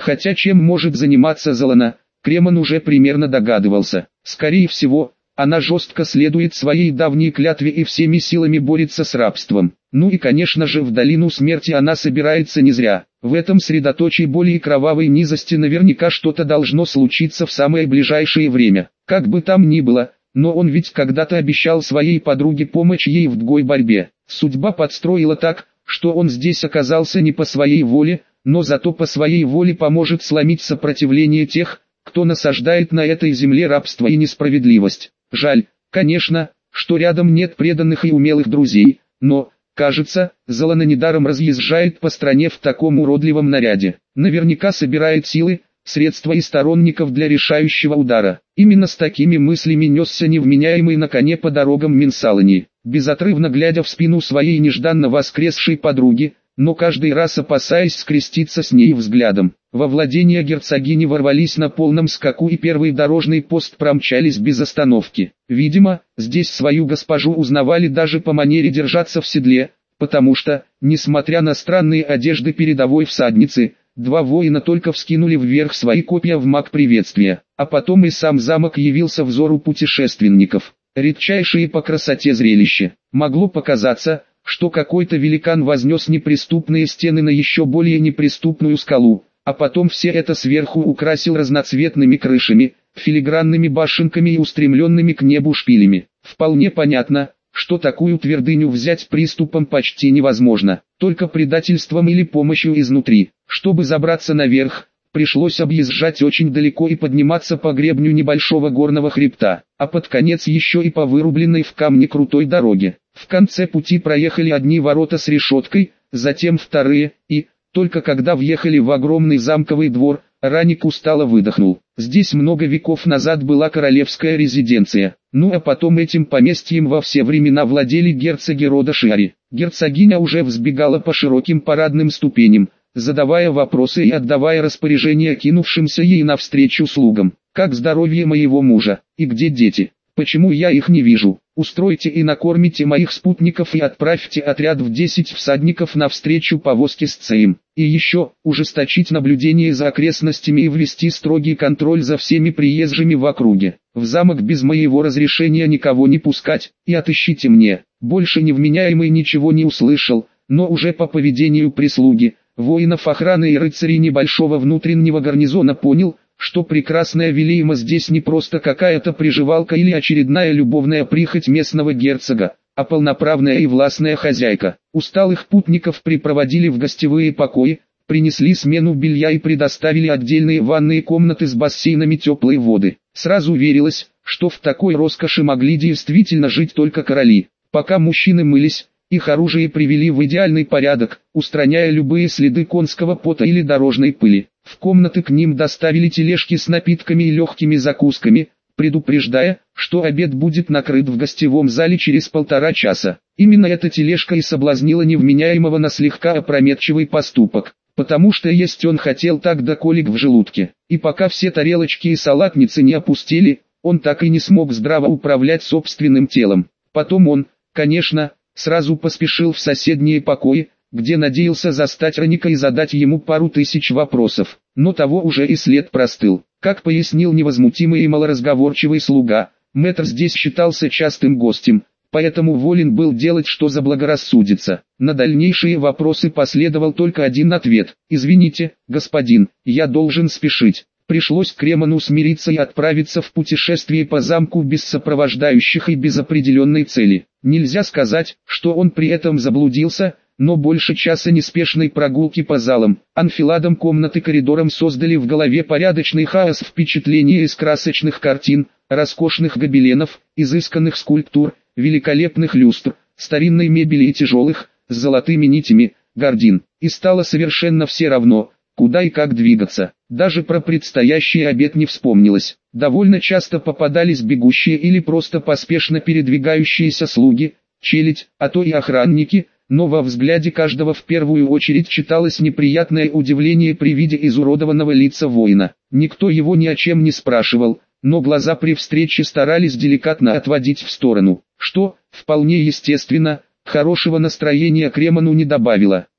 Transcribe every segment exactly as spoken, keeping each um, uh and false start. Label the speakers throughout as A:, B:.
A: Хотя чем может заниматься Залана, Кремон уже примерно догадывался. Скорее всего, она жестко следует своей давней клятве и всеми силами борется с рабством. Ну и конечно же в долину смерти она собирается не зря. В этом средоточии боли и кровавой низости наверняка что-то должно случиться в самое ближайшее время. Как бы там ни было, но он ведь когда-то обещал своей подруге помочь ей в другой борьбе. Судьба подстроила так, что он здесь оказался не по своей воле, но зато по своей воле поможет сломить сопротивление тех, кто насаждает на этой земле рабство и несправедливость. Жаль, конечно, что рядом нет преданных и умелых друзей, но, кажется, Залана недаром разъезжает по стране в таком уродливом наряде. Наверняка собирает силы, средства и сторонников для решающего удара. Именно с такими мыслями несся невменяемый на коне по дорогам Минсалани, безотрывно глядя в спину своей нежданно воскресшей подруги, но каждый раз опасаясь скреститься с ней взглядом. Во владение герцогини ворвались на полном скаку и первый дорожный пост промчались без остановки. Видимо, здесь свою госпожу узнавали даже по манере держаться в седле, потому что, несмотря на странные одежды передовой всадницы, два воина только вскинули вверх свои копья в знак приветствия, а потом и сам замок явился взору путешественников. Редчайшее по красоте зрелище. Могло показаться, что какой-то великан вознес неприступные стены на еще более неприступную скалу, а потом все это сверху украсил разноцветными крышами, филигранными башенками и устремленными к небу шпилями. Вполне понятно, что такую твердыню взять приступом почти невозможно, только предательством или помощью изнутри. Чтобы забраться наверх, пришлось объезжать очень далеко и подниматься по гребню небольшого горного хребта, а под конец еще и по вырубленной в камне крутой дороге. В конце пути проехали одни ворота с решеткой, затем вторые, и, только когда въехали в огромный замковый двор, Раник устало выдохнул. Здесь много веков назад была королевская резиденция, ну а потом этим поместьем во все времена владели герцоги рода Шиари. Герцогиня уже взбегала по широким парадным ступеням, задавая вопросы и отдавая распоряжения кинувшимся ей навстречу слугам. «Как здоровье моего мужа? И где дети? Почему я их не вижу? Устройте и накормите моих спутников и отправьте отряд в десять всадников навстречу повозке с Цеем. И еще, ужесточить наблюдение за окрестностями и ввести строгий контроль за всеми приезжими в округе. В замок без моего разрешения никого не пускать, и отыщите мне». Больше невменяемый ничего не услышал, но уже по поведению прислуги, воинов охраны и рыцарей небольшого внутреннего гарнизона понял, что прекрасная Вилейма здесь не просто какая-то приживалка или очередная любовная прихоть местного герцога, а полноправная и властная хозяйка. Усталых путников припроводили в гостевые покои, принесли смену белья и предоставили отдельные ванные комнаты с бассейнами теплой воды. Сразу верилось, что в такой роскоши могли действительно жить только короли. Пока мужчины мылись, их оружие привели в идеальный порядок, устраняя любые следы конского пота или дорожной пыли. В комнаты к ним доставили тележки с напитками и легкими закусками, предупреждая, что обед будет накрыт в гостевом зале через полтора часа. Именно эта тележка и соблазнила невменяемого на слегка опрометчивый поступок, потому что есть он хотел так до колик в желудке. И пока все тарелочки и салатницы не опустили, он так и не смог здраво управлять собственным телом. Потом он, конечно, сразу поспешил в соседние покои, где надеялся застать Раника и задать ему пару тысяч вопросов, но того уже и след простыл. Как пояснил невозмутимый и малоразговорчивый слуга, мэтр здесь считался частым гостем, поэтому волен был делать, что заблагорассудится. На дальнейшие вопросы последовал только один ответ: «Извините, господин, я должен спешить». Пришлось Кремону смириться и отправиться в путешествие по замку без сопровождающих и без определенной цели. Нельзя сказать, что он при этом заблудился, но больше часа неспешной прогулки по залам, анфиладам комнат и коридорам создали в голове порядочный хаос впечатлений из красочных картин, роскошных гобеленов, изысканных скульптур, великолепных люстр, старинной мебели и тяжелых, с золотыми нитями, гардин. И стало совершенно все равно, куда и как двигаться. Даже про предстоящий обед не вспомнилось. Довольно часто попадались бегущие или просто поспешно передвигающиеся слуги, челядь, а то и охранники, но во взгляде каждого в первую очередь читалось неприятное удивление при виде изуродованного лица воина. Никто его ни о чем не спрашивал, но глаза при встрече старались деликатно отводить в сторону, что, вполне естественно, хорошего настроения Кремону не добавило.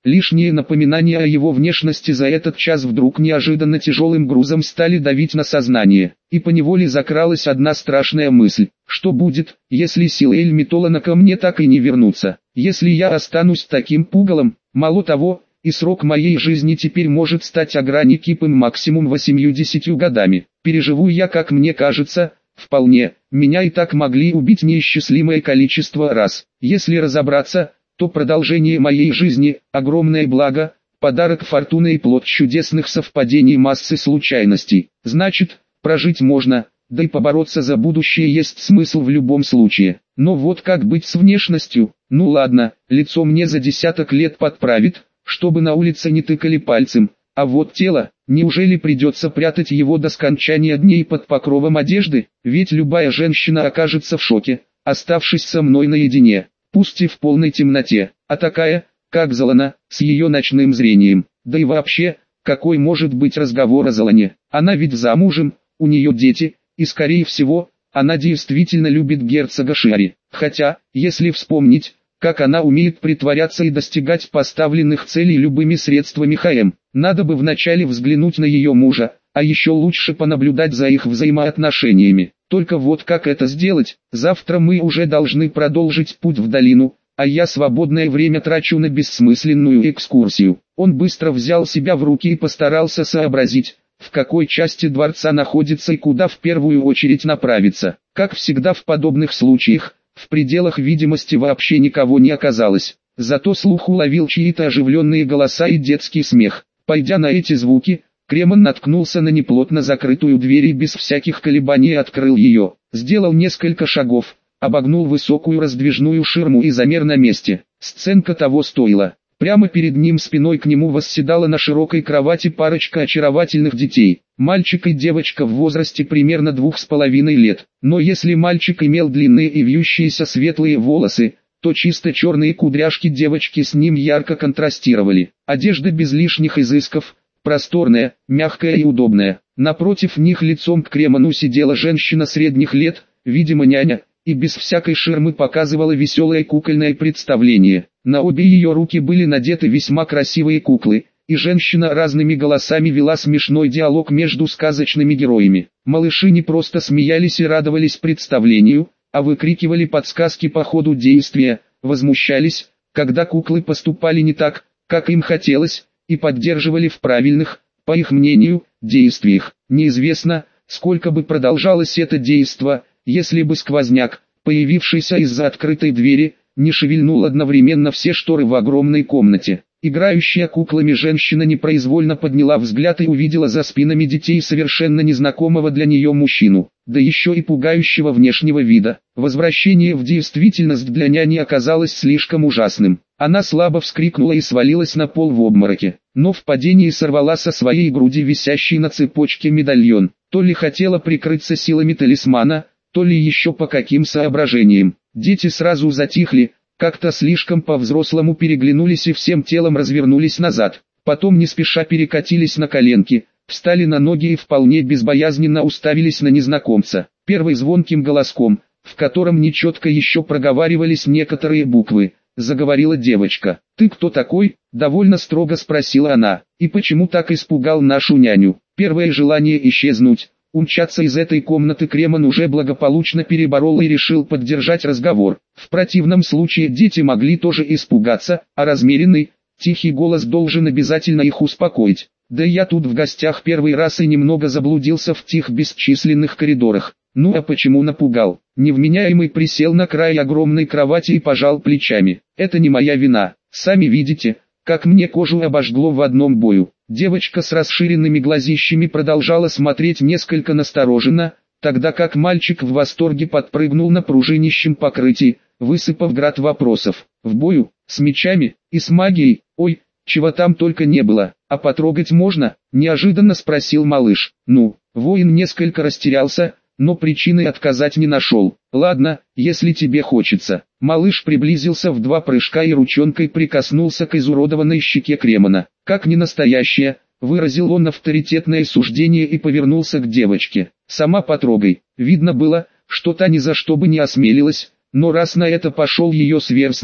A: Лишние напоминания о его внешности за этот час вдруг неожиданно тяжелым грузом стали давить на сознание, и поневоле закралась одна страшная мысль: что будет, если силы Эльмитолана ко мне так и не вернутся, если я останусь таким пугалом? Мало того, и срок моей жизни теперь может стать ограниченным максимум восемью-десятью годами. Переживу я, как мне кажется, вполне. Меня и так могли убить неисчислимое количество раз. Если разобраться, то продолжение моей жизни – огромное благо, подарок фортуны и плод чудесных совпадений массы случайностей. Значит, прожить можно, да и побороться за будущее есть смысл в любом случае. Но вот как быть с внешностью? Ну ладно, лицо мне за десяток лет подправит, чтобы на улице не тыкали пальцем, а вот тело, неужели придется прятать его до скончания дней под покровом одежды? Ведь любая женщина окажется в шоке, оставшись со мной наедине, пусть и в полной темноте, а такая, как Залана, с ее ночным зрением. Да и вообще, какой может быть разговор о Залане? Она ведь замужем, у нее дети, и скорее всего, она действительно любит герцога Шиари. Хотя, если вспомнить, как она умеет притворяться и достигать поставленных целей любыми средствами ХМ. Надо бы вначале взглянуть на ее мужа, а еще лучше понаблюдать за их взаимоотношениями. Только вот как это сделать? Завтра мы уже должны продолжить путь в долину, а я свободное время трачу на бессмысленную экскурсию. Он быстро взял себя в руки и постарался сообразить, в какой части дворца находится и куда в первую очередь направиться. Как всегда в подобных случаях, в пределах видимости вообще никого не оказалось. Зато слух уловил чьи-то оживленные голоса и детский смех. Пойдя на эти звуки, Кремон наткнулся на неплотно закрытую дверь и без всяких колебаний открыл ее. Сделал несколько шагов, обогнул высокую раздвижную ширму и замер на месте. Сценка того стоила. Прямо перед ним спиной к нему восседала на широкой кровати парочка очаровательных детей. Мальчик и девочка в возрасте примерно двух с половиной лет. Но если мальчик имел длинные и вьющиеся светлые волосы, то чисто черные кудряшки девочки с ним ярко контрастировали. Одежда без лишних изысков, просторная, мягкая и удобная. Напротив них лицом к Кремону сидела женщина средних лет, видимо няня, и без всякой ширмы показывала веселое кукольное представление. На обе ее руки были надеты весьма красивые куклы, и женщина разными голосами вела смешной диалог между сказочными героями. Малыши не просто смеялись и радовались представлению, а выкрикивали подсказки по ходу действия, возмущались, когда куклы поступали не так, как им хотелось, и поддерживали в правильных, по их мнению, действиях. Неизвестно, сколько бы продолжалось это действо, если бы сквозняк, появившийся из-за открытой двери, не шевельнул одновременно все шторы в огромной комнате. Играющая куклами женщина непроизвольно подняла взгляд и увидела за спинами детей совершенно незнакомого для нее мужчину, да еще и пугающего внешнего вида. Возвращение в действительность для няни оказалось слишком ужасным. Она слабо вскрикнула и свалилась на пол в обмороке, но в падении сорвала со своей груди висящий на цепочке медальон. То ли хотела прикрыться силами талисмана, то ли еще по каким соображениям. Дети сразу затихли, как-то слишком по-взрослому переглянулись и всем телом развернулись назад. Потом не спеша перекатились на коленки, встали на ноги и вполне безбоязненно уставились на незнакомца. Первый звонким голоском, в котором нечетко еще проговаривались некоторые буквы, заговорила девочка. «Ты кто такой?» – довольно строго спросила она. «И почему так испугал нашу няню?» Первое желание исчезнуть, умчаться из этой комнаты Кремон уже благополучно переборол и решил поддержать разговор. В противном случае дети могли тоже испугаться, а размеренный, тихий голос должен обязательно их успокоить. Да я тут в гостях первый раз и немного заблудился в тех бесчисленных коридорах. Ну а почему напугал? Невменяемый присел на край огромной кровати и пожал плечами. Это не моя вина. Сами видите, как мне кожу обожгло в одном бою. Девочка с расширенными глазищами продолжала смотреть несколько настороженно, тогда как мальчик в восторге подпрыгнул на пружинищем покрытии, высыпав град вопросов. В бою, с мечами и с магией, ой, чего там только не было. А потрогать можно? Неожиданно спросил малыш. Ну, воин несколько растерялся, но причины отказать не нашел. Ладно, если тебе хочется. Малыш приблизился в два прыжка и ручонкой прикоснулся к изуродованной щеке Кремона. Как не настоящая, выразил он авторитетное суждение и повернулся к девочке. Сама потрогай. Видно было, что та ни за что бы не осмелилась, но раз на это пошел ее сверстник,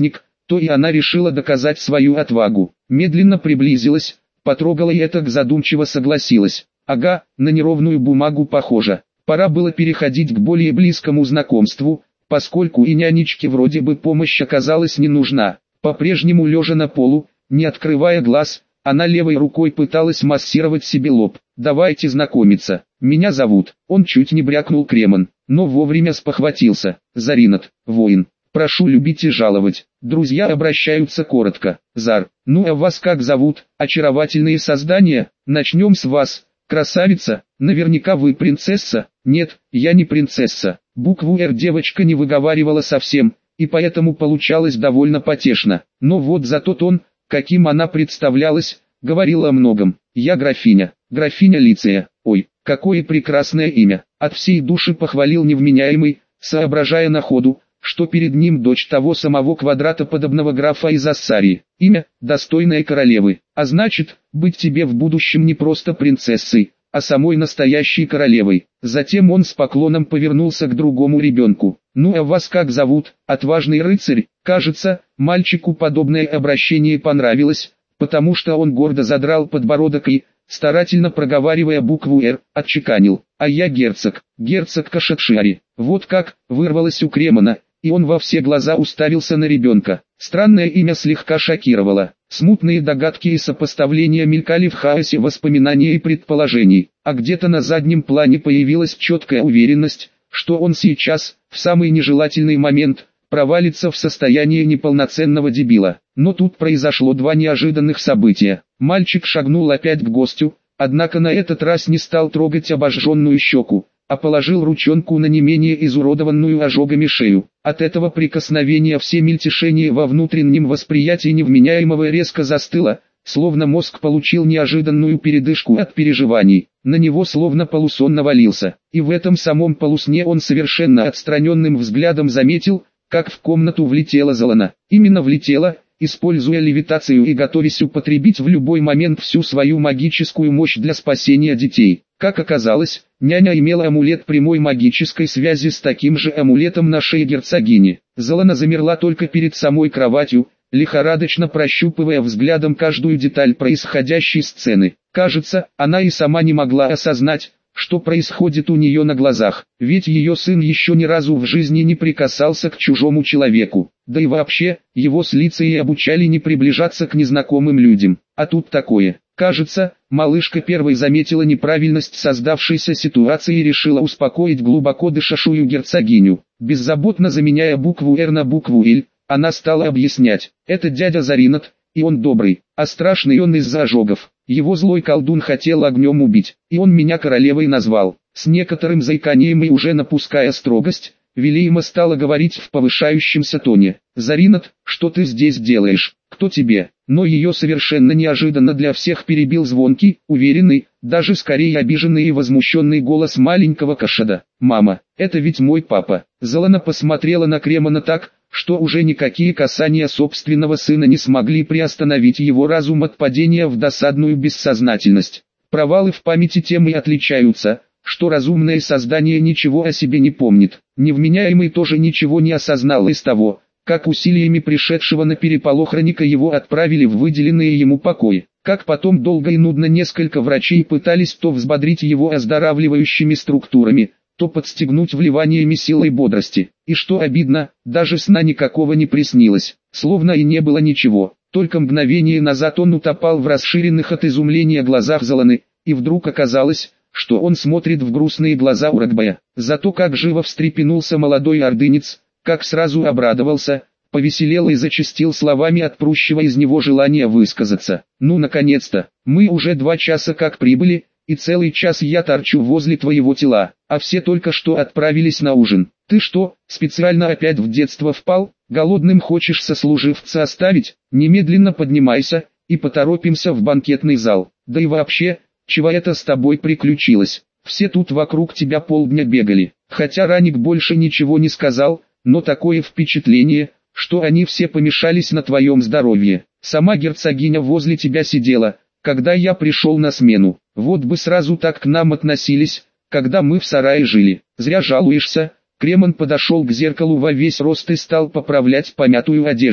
A: то и она решила доказать свою отвагу. Медленно приблизилась, потрогала и так задумчиво согласилась. Ага, на неровную бумагу похоже. Пора было переходить к более близкому знакомству, поскольку и нянечке вроде бы помощь оказалась не нужна. По-прежнему лежа на полу, не открывая глаз, она левой рукой пыталась массировать себе лоб. «Давайте знакомиться. Меня зовут». Он чуть не брякнул Кремон, но вовремя спохватился. «Заринат, воин. Прошу любить и жаловать». Друзья обращаются коротко. «Зар, ну а вас как зовут, очаровательные создания? Начнем с вас. Красавица, наверняка вы принцесса?» «Нет, я не принцесса». Букву «Р» девочка не выговаривала совсем, и поэтому получалось довольно потешно. Но вот зато тон, каким она представлялась, говорил о многом. «Я графиня, графиня Лиция». «Ой, какое прекрасное имя!» От всей души похвалил невменяемый, соображая на ходу, что перед ним дочь того самого квадратоподобного графа из Ассарии. Имя, достойное королевы, а значит, быть тебе в будущем не просто принцессой, а самой настоящей королевой. Затем он с поклоном повернулся к другому ребенку. «Ну а вас как зовут, отважный рыцарь?» Кажется, мальчику подобное обращение понравилось, потому что он гордо задрал подбородок и, старательно проговаривая букву «Р», отчеканил: «А я герцог, герцог Кашакшиари». Вот как, вырвалось у Кремона, и он во все глаза уставился на ребенка. Странное имя слегка шокировало. Смутные догадки и сопоставления мелькали в хаосе воспоминаний и предположений, а где-то на заднем плане появилась четкая уверенность, что он сейчас, в самый нежелательный момент, провалится в состояние неполноценного дебила. Но тут произошло два неожиданных события. Мальчик шагнул опять к гостю, однако на этот раз не стал трогать обожженную щеку, а положил ручонку на не менее изуродованную ожогами шею. От этого прикосновения все мельтешение во внутреннем восприятии невменяемого резко застыло, словно мозг получил неожиданную передышку от переживаний. На него словно полусон навалился, и в этом самом полусне он совершенно отстраненным взглядом заметил, как в комнату влетела Залана. Именно влетела, используя левитацию и готовясь употребить в любой момент всю свою магическую мощь для спасения детей. Как оказалось, няня имела амулет прямой магической связи с таким же амулетом на шее герцогини. Залана замерла только перед самой кроватью, лихорадочно прощупывая взглядом каждую деталь происходящей сцены. Кажется, она и сама не могла осознать, что происходит у нее на глазах, ведь ее сын еще ни разу в жизни не прикасался к чужому человеку, да и вообще, его с Лицией обучали не приближаться к незнакомым людям, а тут такое. Кажется, малышка первой заметила неправильность создавшейся ситуации и решила успокоить глубоко дышащую герцогиню. Беззаботно заменяя букву «Р» на букву «Л», она стала объяснять: «Это дядя Заринат, и он добрый, а страшный он из-за ожогов. Его злой колдун хотел огнем убить, и он меня королевой назвал». С некоторым заиканием и уже напуская строгость, Вилейма стала говорить в повышающемся тоне: «Заринат, что ты здесь делаешь? Кто тебе?» Но ее совершенно неожиданно для всех перебил звонкий, уверенный, даже скорее обиженный и возмущенный голос маленького Кашада. «Мама, это ведь мой папа». Залана посмотрела на Кремона так, что уже никакие касания собственного сына не смогли приостановить его разум от падения в досадную бессознательность. Провалы в памяти тем и отличаются, что разумное создание ничего о себе не помнит. Невменяемый тоже ничего не осознал из того, как усилиями пришедшего на переполох хроника его отправили в выделенные ему покои. Как потом долго и нудно несколько врачей пытались то взбодрить его оздоравливающими структурами, то подстегнуть вливаниями силы и бодрости. И что обидно, даже сна никакого не приснилось, словно и не было ничего. Только мгновение назад он утопал в расширенных от изумления глазах Заланы, и вдруг оказалось, что он смотрит в грустные глаза Урагбая. Зато как живо встрепенулся молодой ордынец, как сразу обрадовался, повеселел и зачастил словами от прущего из него желания высказаться. «Ну наконец-то, мы уже два часа как прибыли, и целый час я торчу возле твоего тела, а все только что отправились на ужин. Ты что, специально опять в детство впал? Голодным хочешь сослуживца оставить? Немедленно поднимайся, и поторопимся в банкетный зал. Да и вообще, чего это с тобой приключилось? Все тут вокруг тебя полдня бегали». Хотя Раник больше ничего не сказал, но такое впечатление, что они все помешались на твоем здоровье. Сама герцогиня возле тебя сидела, когда я пришел на смену. Вот бы сразу так к нам относились, когда мы в сарае жили. Зря жалуешься. Кремон подошел к зеркалу во весь рост и стал поправлять помятую одежду.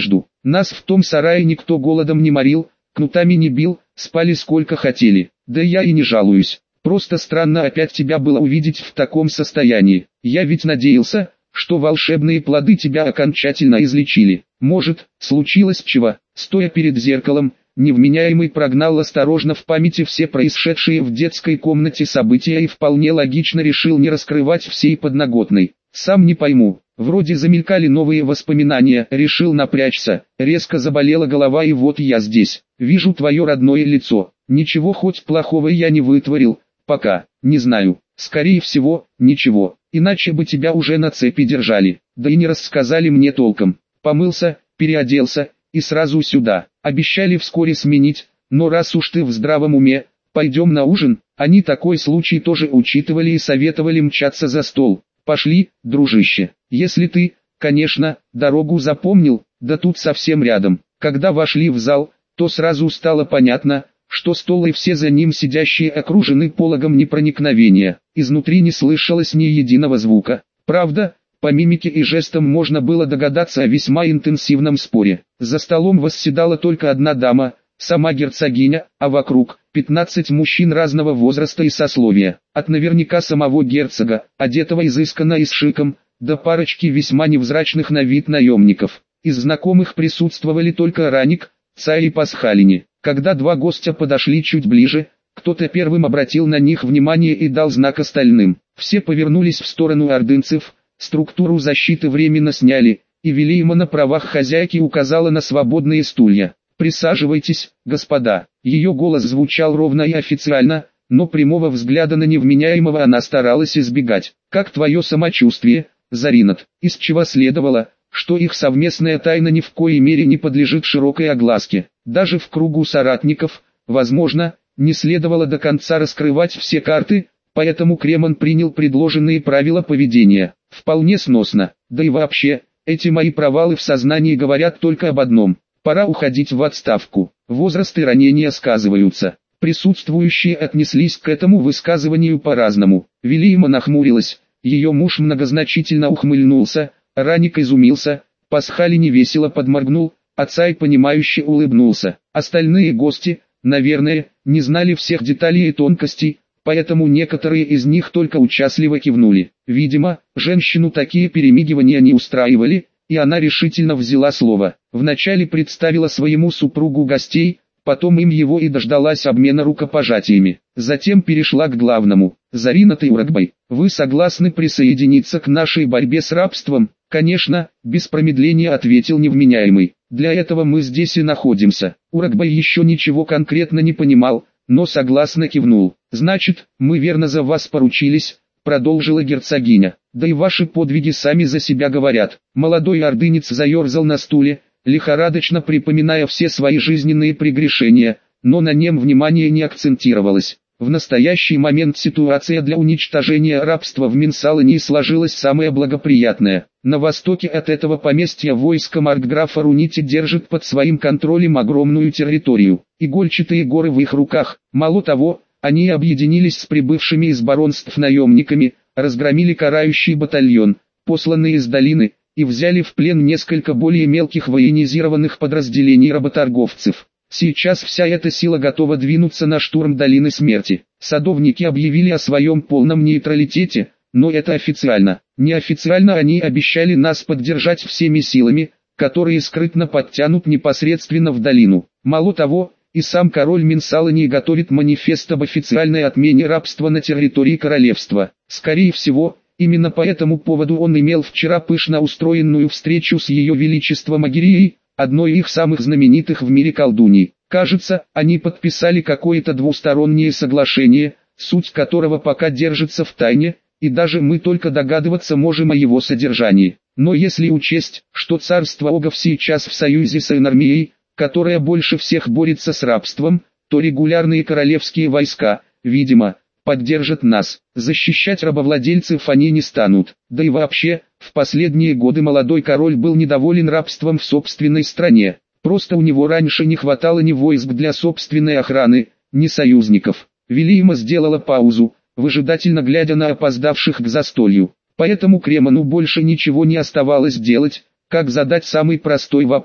A: Нас в том сарае никто голодом не морил, кнутами не бил, спали сколько хотели. Да я и не жалуюсь. Просто странно опять тебя было увидеть в таком состоянии. Я ведь надеялся, что волшебные плоды тебя окончательно излечили. Может, случилось чего? Стоя перед зеркалом, невменяемый прогнал осторожно в памяти все происшедшие в детской комнате события и вполне логично решил не раскрывать всей подноготной. Сам не пойму. Вроде замелькали новые воспоминания, решил напрячься, резко заболела голова и вот я здесь. Вижу твое родное лицо. Ничего хоть плохого я не вытворил, пока, не знаю. Скорее всего, ничего, иначе бы тебя уже на цепи держали, да и не рассказали мне толком. Помылся, переоделся, и сразу сюда. Обещали вскоре сменить, но раз уж ты в здравом уме, пойдем на ужин. Они такой случай тоже учитывали и советовали мчаться за стол. Пошли, дружище, если ты, конечно, дорогу запомнил, да тут совсем рядом. Когда вошли в зал, то сразу стало понятно, что стол и все за ним сидящие окружены пологом непроникновения. Изнутри не слышалось ни единого звука. Правда, по мимике и жестам можно было догадаться о весьма интенсивном споре. За столом восседала только одна дама, сама герцогиня, а вокруг пятнадцать мужчин разного возраста и сословия. От наверняка самого герцога, одетого изысканно и с шиком, до парочки весьма невзрачных на вид наемников. Из знакомых присутствовали только Раник, Цай и Пасхалини. Когда два гостя подошли чуть ближе, кто-то первым обратил на них внимание и дал знак остальным. Все повернулись в сторону ордынцев, структуру защиты временно сняли, и Вилейма на правах хозяйки указала на свободные стулья. «Присаживайтесь, господа». Ее голос звучал ровно и официально, но прямого взгляда на невменяемого она старалась избегать. «Как твое самочувствие, Заринат?» Из чего следовало, что их совместная тайна ни в коей мере не подлежит широкой огласке. Даже в кругу соратников, возможно, не следовало до конца раскрывать все карты, поэтому Кремон принял предложенные правила поведения. Вполне сносно, да и вообще, эти мои провалы в сознании говорят только об одном. Пора уходить в отставку. Возраст и ранения сказываются. Присутствующие отнеслись к этому высказыванию по-разному. Вилейма нахмурилась, ее муж многозначительно ухмыльнулся, Раник изумился, Пасхали невесело подморгнул, а Цай понимающе улыбнулся. Остальные гости, наверное, не знали всех деталей и тонкостей, поэтому некоторые из них только участливо кивнули. Видимо, женщину такие перемигивания не устраивали, и она решительно взяла слово. Вначале представила своему супругу гостей, потом им его и дождалась обмена рукопожатиями. Затем перешла к главному. «Заринат и Урагбай, вы согласны присоединиться к нашей борьбе с рабством?» «Конечно», без промедления ответил невменяемый. «Для этого мы здесь и находимся». Урагбай еще ничего конкретно не понимал, но согласно кивнул. «Значит, мы верно за вас поручились», продолжила герцогиня. «Да и ваши подвиги сами за себя говорят». Молодой ордынец заерзал на стуле, лихорадочно припоминая все свои жизненные прегрешения, но на нем внимание не акцентировалось. В настоящий момент ситуация для уничтожения рабства в Минсалании сложилась самая благоприятная. На востоке от этого поместья войско маркграфа Рунити держит под своим контролем огромную территорию. Игольчатые горы в их руках. Мало того, они объединились с прибывшими из баронств наемниками, разгромили карающий батальон, посланный из долины, и взяли в плен несколько более мелких военизированных подразделений работорговцев. Сейчас вся эта сила готова двинуться на штурм Долины Смерти. Садовники объявили о своем полном нейтралитете, но это официально. Неофициально они обещали нас поддержать всеми силами, которые скрытно подтянут непосредственно в долину. Мало того, и сам король Минсалании готовит манифест об официальной отмене рабства на территории королевства. Скорее всего, именно по этому поводу он имел вчера пышно устроенную встречу с ее величеством Агирией, одной их самых знаменитых в мире колдуней. Кажется, они подписали какое-то двустороннее соглашение, суть которого пока держится в тайне, и даже мы только догадываться можем о его содержании. Но если учесть, что царство Огов сейчас в союзе с Энармией, которая больше всех борется с рабством, то регулярные королевские войска, видимо, поддержат нас. Защищать рабовладельцев они не станут. Да и вообще, в последние годы молодой король был недоволен рабством в собственной стране. Просто у него раньше не хватало ни войск для собственной охраны, ни союзников. Вилейма сделала паузу, выжидательно глядя на опоздавших к застолью. Поэтому Кремону больше ничего не оставалось делать, как задать самый простой вопрос.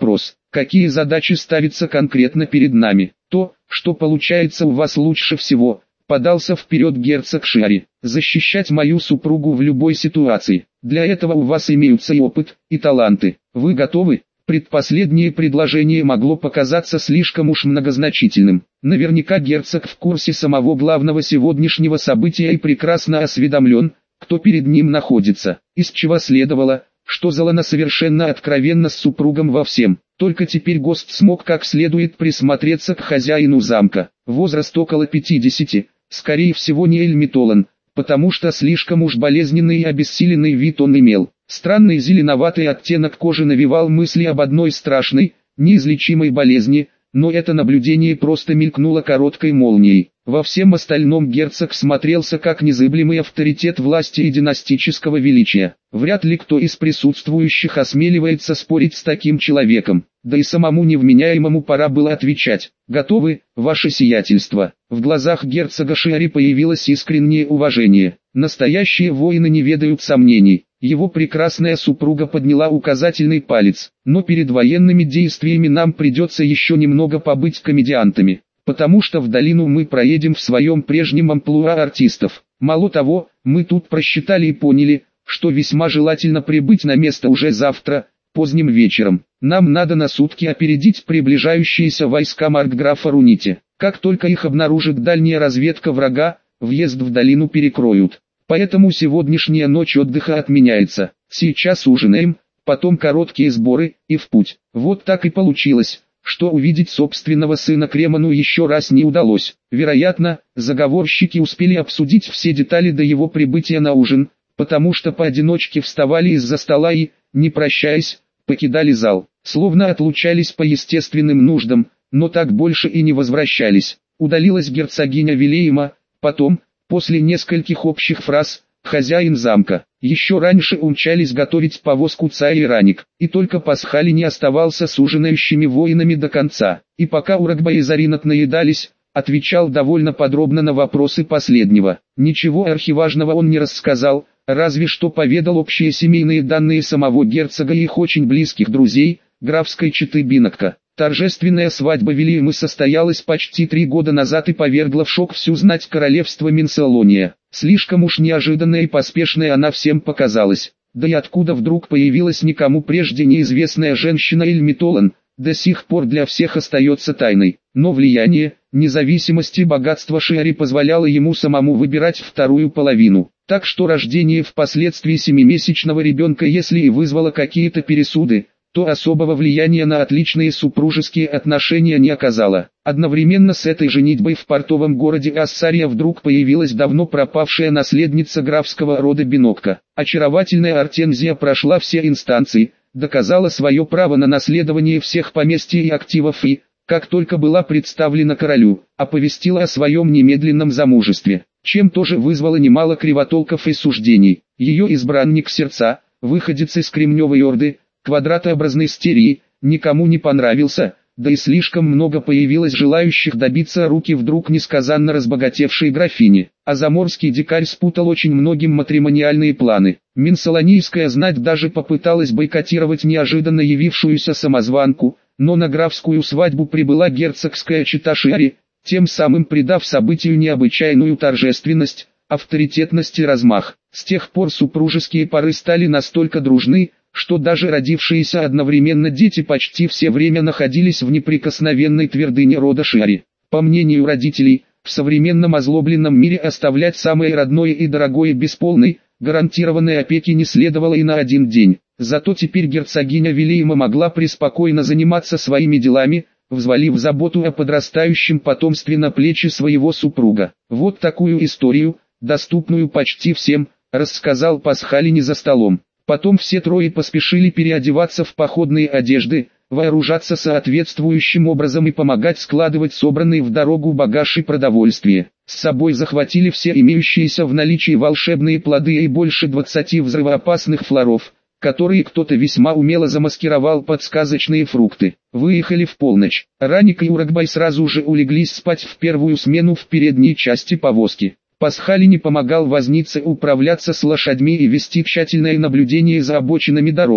A: какие задачи ставятся конкретно перед нами. То, что получается у вас лучше всего, подался вперед герцог Шиари. Защищать мою супругу в любой ситуации. Для этого у вас имеются и опыт, и таланты. Вы готовы? Предпоследнее предложение могло показаться слишком уж многозначительным. Наверняка герцог в курсе самого главного сегодняшнего события и прекрасно осведомлен, кто перед ним находится, из чего следовало, что Залана совершенно откровенна с супругом во всем. Только теперь гость смог как следует присмотреться к хозяину замка. Возраст около пятидесяти, скорее всего не Эльмитолан, потому что слишком уж болезненный и обессиленный вид он имел. Странный зеленоватый оттенок кожи навевал мысли об одной страшной, неизлечимой болезни, но это наблюдение просто мелькнуло короткой молнией. Во всем остальном герцог смотрелся как незыблемый авторитет власти и династического величия. Вряд ли кто из присутствующих осмеливается спорить с таким человеком, да и самому невменяемому пора было отвечать. «Готовы, ваше сиятельство?» В глазах герцога Шиари появилось искреннее уважение. Настоящие воины не ведают сомнений. Его прекрасная супруга подняла указательный палец. «Но перед военными действиями нам придется еще немного побыть комедиантами, потому что в долину мы проедем в своем прежнем амплуа артистов. Мало того, мы тут просчитали и поняли, что весьма желательно прибыть на место уже завтра, поздним вечером. Нам надо на сутки опередить приближающиеся войска маркграфа Рунити. Как только их обнаружит дальняя разведка врага, въезд в долину перекроют. Поэтому сегодняшняя ночь отдыха отменяется. Сейчас ужинаем, потом короткие сборы и в путь». Вот так и получилось, что увидеть собственного сына Креману еще раз не удалось. Вероятно, заговорщики успели обсудить все детали до его прибытия на ужин, потому что поодиночке вставали из-за стола и, не прощаясь, покидали зал, словно отлучались по естественным нуждам, но так больше и не возвращались. Удалилась герцогиня Вилейма, потом, после нескольких общих фраз, хозяин замка. Еще раньше умчались готовить повозку Цай и Раник, и только Пасхали не оставался с ужинающими воинами до конца. И пока Урагба и Заринат наедались, отвечал довольно подробно на вопросы последнего. Ничего архиважного он не рассказал, разве что поведал общие семейные данные самого герцога и их очень близких друзей, графской четы Бинокта. Торжественная свадьба Вильямы состоялась почти три года назад и повергла в шок всю знать королевства Минселония. Слишком уж неожиданная и поспешная она всем показалась. Да и откуда вдруг появилась никому прежде неизвестная женщина Эльмитолан, до сих пор для всех остается тайной. Но влияние, независимость и богатство Шиари позволяло ему самому выбирать вторую половину. Так что рождение впоследствии семимесячного ребенка, если и вызвало какие-то пересуды, то особого влияния на отличные супружеские отношения не оказало. Одновременно с этой женитьбой в портовом городе Ассария вдруг появилась давно пропавшая наследница графского рода Бинокта. Очаровательная Артензия прошла все инстанции, доказала свое право на наследование всех поместий и активов и, как только была представлена королю, оповестила о своем немедленном замужестве, чем тоже вызвало немало кривотолков и суждений. Ее избранник сердца, выходец из Кремневой Орды, квадратообразной стерии, никому не понравился, да и слишком много появилось желающих добиться руки вдруг несказанно разбогатевшей графини. А заморский дикарь спутал очень многим матримониальные планы. Минсалонийская знать даже попыталась бойкотировать неожиданно явившуюся самозванку, но на графскую свадьбу прибыла герцогская чета Шиари, тем самым придав событию необычайную торжественность, авторитетность и размах. С тех пор супружеские пары стали настолько дружны, что даже родившиеся одновременно дети почти все время находились в неприкосновенной твердыне рода Шиари. По мнению родителей, в современном озлобленном мире оставлять самое родное и дорогое без полной, гарантированной опеки не следовало и на один день. Зато теперь герцогиня Вилейма могла преспокойно заниматься своими делами, взвалив заботу о подрастающем потомстве на плечи своего супруга. Вот такую историю, доступную почти всем, рассказал Пасхалини за столом. Потом все трое поспешили переодеваться в походные одежды, вооружаться соответствующим образом и помогать складывать собранный в дорогу багаж и продовольствие. С собой захватили все имеющиеся в наличии волшебные плоды и больше двадцати взрывоопасных флоров, которые кто-то весьма умело замаскировал под сказочные фрукты. Выехали в полночь. Раник и Урагбай сразу же улеглись спать в первую смену в передней части повозки. Пасхалини помогал вознице управляться с лошадьми и вести тщательное наблюдение за обочинами дороги.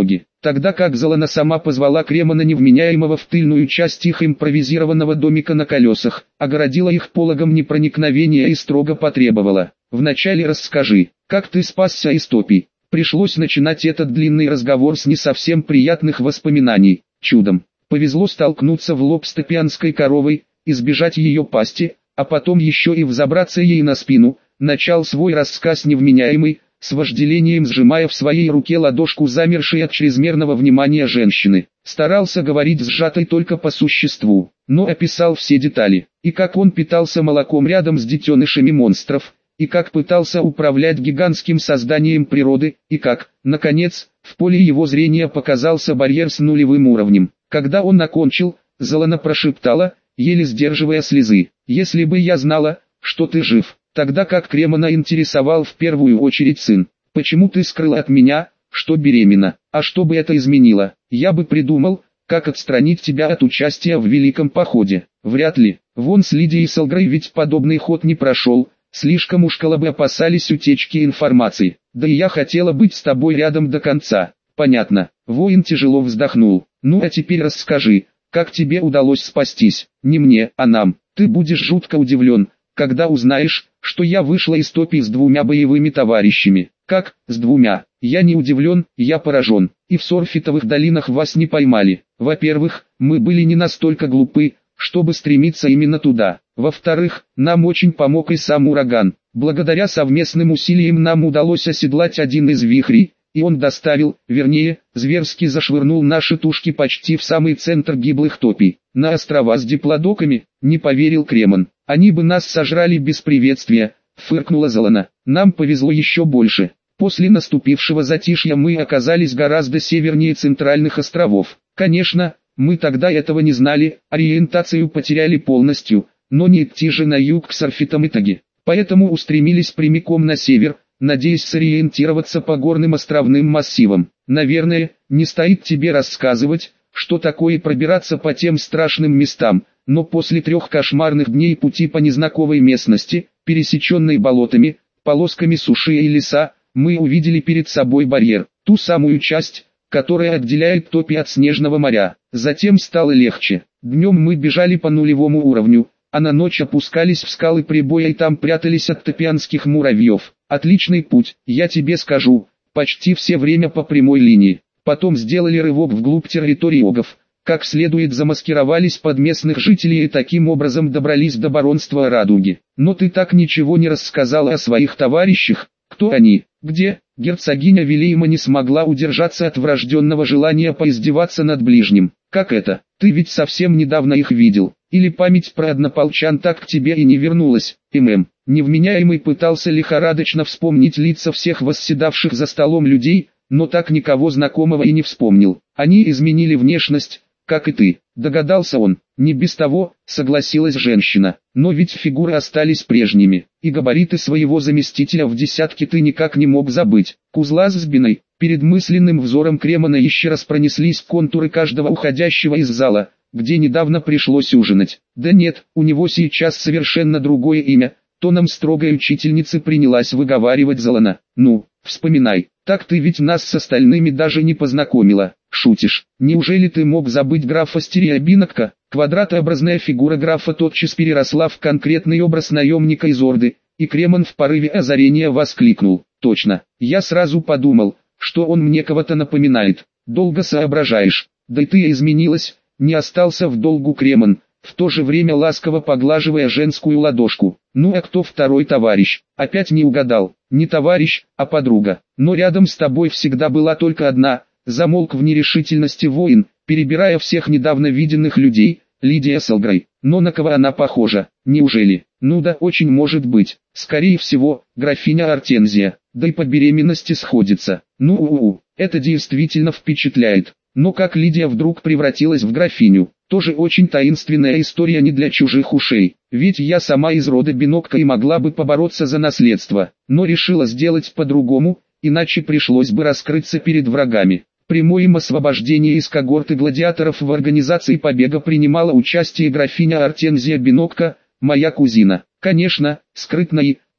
A: тогда как Залана сама позвала Кремона невменяемого в тыльную часть их импровизированного домика на колесах, огородила их пологом непроникновения и строго потребовала: «Вначале расскажи, как ты спасся из топи». Пришлось начинать этот длинный разговор с не совсем приятных воспоминаний. Чудом повезло столкнуться в лоб с топианской коровой, избежать ее пасти, а потом еще и взобраться ей на спину. Начал свой рассказ невменяемый, с вожделением сжимая в своей руке ладошку замершей от чрезмерного внимания женщины. Старался говорить сжатой только по существу, но описал все детали, и как он питался молоком рядом с детенышами монстров, и как пытался управлять гигантским созданием природы, и как, наконец, в поле его зрения показался барьер с нулевым уровнем. Когда он окончил, Залана прошептала, еле сдерживая слезы: «Если бы я знала, что ты жив». Тогда как Кремона интересовал в первую очередь сын. «Почему ты скрыла от меня, что беременна? А что бы это изменило? Я бы придумал, как отстранить тебя от участия в великом походе». «Вряд ли. Вон с Лидией Салгрей ведь подобный ход не прошел. Слишком уж колобы опасались утечки информации. Да и я хотела быть с тобой рядом до конца». «Понятно». Воин тяжело вздохнул. «Ну а теперь расскажи, как тебе удалось спастись? Не мне, а нам. Ты будешь жутко удивлен, когда узнаешь, что я вышла из топи с двумя боевыми товарищами». «Как, с двумя?» «Я не удивлен, я поражен. И в Сорфитовых долинах вас не поймали. Во-первых, мы были не настолько глупы, чтобы стремиться именно туда. Во-вторых, нам очень помог и сам ураган. Благодаря совместным усилиям нам удалось оседлать один из вихрей, и он доставил, вернее, зверски зашвырнул наши тушки почти в самый центр гиблых топий. На острова с диплодоками», — не поверил Кремон. «Они бы нас сожрали без приветствия», — фыркнула Залана. «Нам повезло еще больше. После наступившего затишья мы оказались гораздо севернее центральных островов. Конечно, мы тогда этого не знали, ориентацию потеряли полностью, но не идти же на юг к Сорфитам Итаги. Поэтому устремились прямиком на север, надеясь сориентироваться по горным островным массивам. Наверное, не стоит тебе рассказывать, что такое пробираться по тем страшным местам, но после трех кошмарных дней пути по незнакомой местности, пересеченной болотами, полосками суши и леса, мы увидели перед собой барьер, ту самую часть, которая отделяет топи от снежного моря. Затем стало легче. Днем мы бежали по нулевому уровню, а на ночь опускались в скалы прибоя и там прятались от топианских муравьев. Отличный путь, я тебе скажу, почти все время по прямой линии. Потом сделали рывок вглубь территории огов, как следует замаскировались под местных жителей и таким образом добрались до баронства Радуги. Но ты так ничего не рассказала о своих товарищах. Кто они? Где?» Герцогиня Вилейма не смогла удержаться от врожденного желания поиздеваться над ближним. «Как это? Ты ведь совсем недавно их видел. Или память про однополчан так к тебе и не вернулась?» ММ. Невменяемый пытался лихорадочно вспомнить лица всех восседавших за столом людей, но так никого знакомого и не вспомнил. «Они изменили внешность, как и ты», догадался он. «Не без того», согласилась женщина, «но ведь фигуры остались прежними, и габариты своего заместителя в десятке ты никак не мог забыть». Кузла с Збиной. Перед мысленным взором Кремона еще раз пронеслись контуры каждого уходящего из зала, где недавно пришлось ужинать. «Да нет, у него сейчас совершенно другое имя», тоном строгой учительницы принялась выговаривать Залана. «Ну, вспоминай, так ты ведь нас с остальными даже не познакомила». «Шутишь? Неужели ты мог забыть графа Стереобинокка?» Квадратообразная фигура графа тотчас переросла в конкретный образ наемника из Орды, и Кремон в порыве озарения воскликнул. «Точно, я сразу подумал, что он мне кого-то напоминает. Долго соображаешь, да и ты изменилась». Не остался в долгу Кремон, в то же время ласково поглаживая женскую ладошку. «Ну а кто второй товарищ?» «Опять не угадал. Не товарищ, а подруга. Но рядом с тобой всегда была только одна». Замолк в нерешительности воин, перебирая всех недавно виденных людей. «Лидия Салгрей. Но на кого она похожа? Неужели?» «Ну да, очень может быть. Скорее всего, графиня Артензия. Да и по беременности сходится. Ну у-у, это действительно впечатляет. Но как Лидия вдруг превратилась в графиню? Тоже очень таинственная история не для чужих ушей. Ведь я сама из рода Бинокка и могла бы побороться за наследство, но решила сделать по-другому, иначе пришлось бы раскрыться перед врагами». При моем освобождении из когорты гладиаторов в организации побега принимала участие графиня Артензия Бинокка, моя кузина. Конечно, скрытно и,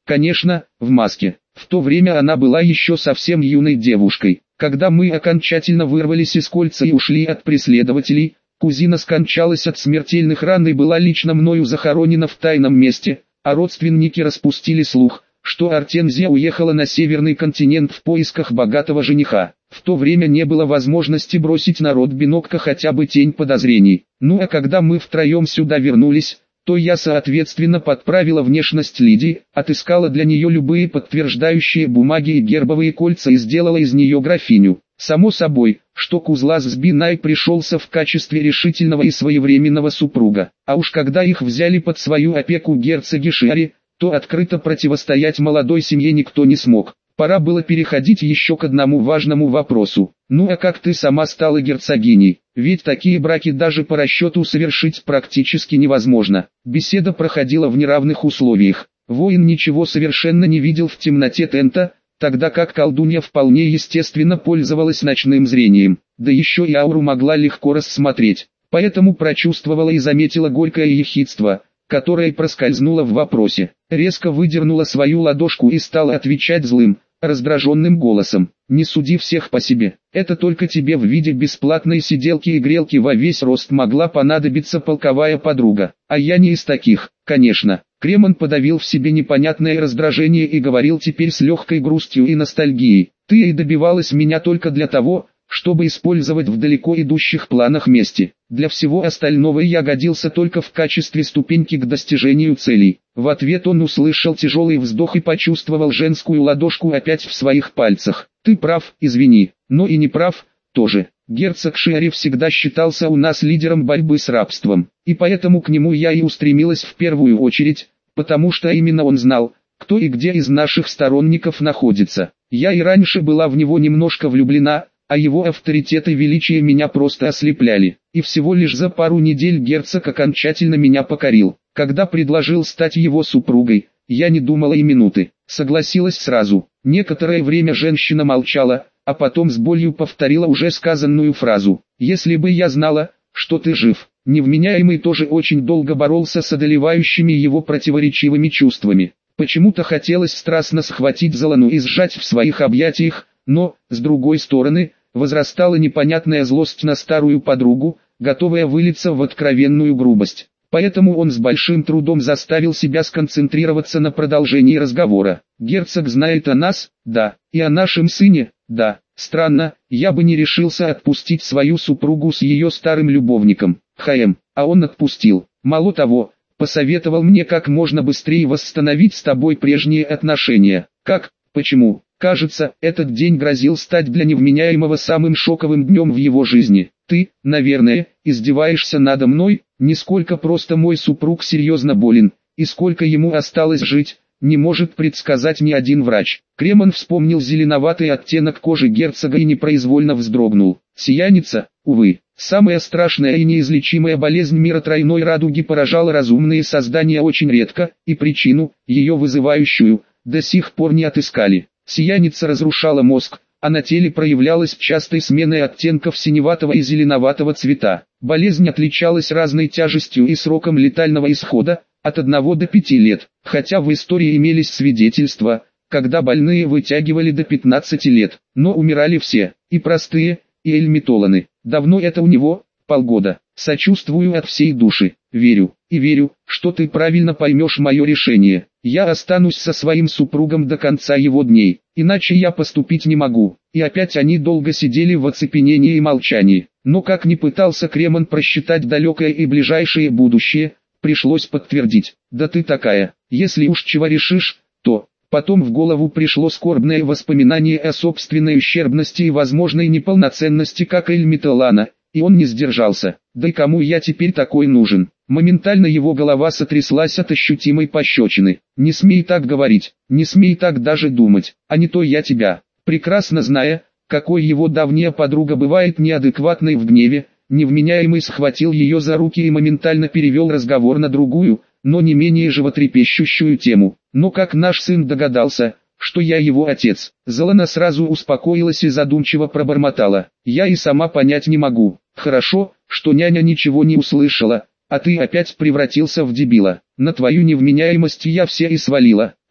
A: Конечно, в маске. В то время она была еще совсем юной девушкой. Когда мы окончательно вырвались из кольца и ушли от преследователей, кузина скончалась от смертельных ран и была лично мною захоронена в тайном месте, а родственники распустили слух, что Артензия уехала на северный континент в поисках богатого жениха. В то время не было возможности бросить на род Бинокка хотя бы тень подозрений. Ну а когда мы втроем сюда вернулись, то я соответственно подправила внешность Лидии, отыскала для нее любые подтверждающие бумаги и гербовые кольца и сделала из нее графиню. Само собой, что Кузлас Збинай пришелся в качестве решительного и своевременного супруга, а уж когда их взяли под свою опеку герцоги Шиари, то открыто противостоять молодой семье никто не смог. Пора было переходить еще к одному важному вопросу. Ну а как ты сама стала герцогиней? Ведь такие браки даже по расчету совершить практически невозможно. Беседа проходила в неравных условиях. Воин ничего совершенно не видел в темноте тента, тогда как колдунья вполне естественно пользовалась ночным зрением, да еще и ауру могла легко рассмотреть. Поэтому прочувствовала и заметила горькое ехидство, которое проскользнуло в вопросе. Резко выдернула свою ладошку и стала отвечать злым, раздраженным голосом: «Не суди всех по себе. Это только тебе в виде бесплатной сиделки и грелки во весь рост могла понадобиться полковая подруга. А я не из таких, конечно». Кремон подавил в себе непонятное раздражение и говорил теперь с легкой грустью и ностальгией: «Ты и добивалась меня только для того, чтобы использовать в далеко идущих планах мести. Для всего остального я годился только в качестве ступеньки к достижению целей». В ответ он услышал тяжелый вздох и почувствовал женскую ладошку опять в своих пальцах. «Ты прав, извини, но и не прав тоже. Герцог Шиари всегда считался у нас лидером борьбы с рабством, и поэтому к нему я и устремилась в первую очередь, потому что именно он знал, кто и где из наших сторонников находится. Я и раньше была в него немножко влюблена, а его авторитет и величие меня просто ослепляли, и всего лишь за пару недель герцог окончательно меня покорил. Когда предложил стать его супругой, я не думала и минуты, согласилась сразу». Некоторое время женщина молчала, а потом с болью повторила уже сказанную фразу: «Если бы я знала, что ты жив». Невменяемый тоже очень долго боролся с одолевающими его противоречивыми чувствами. Почему-то хотелось страстно схватить Золану и сжать в своих объятиях, но, с другой стороны, возрастала непонятная злость на старую подругу, готовая вылиться в откровенную грубость. Поэтому он с большим трудом заставил себя сконцентрироваться на продолжении разговора. «Герцог знает о нас, да, и о нашем сыне, да. Странно, я бы не решился отпустить свою супругу с ее старым любовником, Хаем, а он отпустил. Мало того, посоветовал мне как можно быстрее восстановить с тобой прежние отношения». «Как? Почему?» Кажется, этот день грозил стать для невменяемого самым шоковым днем в его жизни. «Ты, наверное, издеваешься надо мной? Нисколько просто мой супруг серьезно болен, и сколько ему осталось жить, не может предсказать ни один врач». Кремон вспомнил зеленоватый оттенок кожи герцога и непроизвольно вздрогнул. Сияница, увы, самая страшная и неизлечимая болезнь мира тройной радуги поражала разумные создания очень редко, и причину, ее вызывающую, до сих пор не отыскали. Сияница разрушала мозг, а на теле проявлялась частой сменой оттенков синеватого и зеленоватого цвета. Болезнь отличалась разной тяжестью и сроком летального исхода, от одного до пяти лет, хотя в истории имелись свидетельства, когда больные вытягивали до пятнадцати лет, но умирали все, и простые, и эльмитоланы. Давно это у него? Полгода. Сочувствую от всей души, верю, и верю, что ты правильно поймешь мое решение. Я останусь со своим супругом до конца его дней, иначе я поступить не могу». И опять они долго сидели в оцепенении и молчании. Но как ни пытался Кремон просчитать далекое и ближайшее будущее, пришлось подтвердить: «Да ты такая, если уж чего решишь, то...» Потом в голову пришло скорбное воспоминание о собственной ущербности и возможной неполноценности как Эльмитолана, и он не сдержался. «Да и кому я теперь такой нужен?» Моментально его голова сотряслась от ощутимой пощечины. «Не смей так говорить, не смей так даже думать, а не то я тебя». Прекрасно зная, какой его давняя подруга бывает неадекватной в гневе, невменяемый схватил ее за руки и моментально перевел разговор на другую, но не менее животрепещущую тему. «Но как наш сын догадался, что я его отец?» Золана сразу успокоилась и задумчиво пробормотала: «Я и сама понять не могу. Хорошо, что няня ничего не услышала, а ты опять превратился в дебила. На твою невменяемость я все и свалила.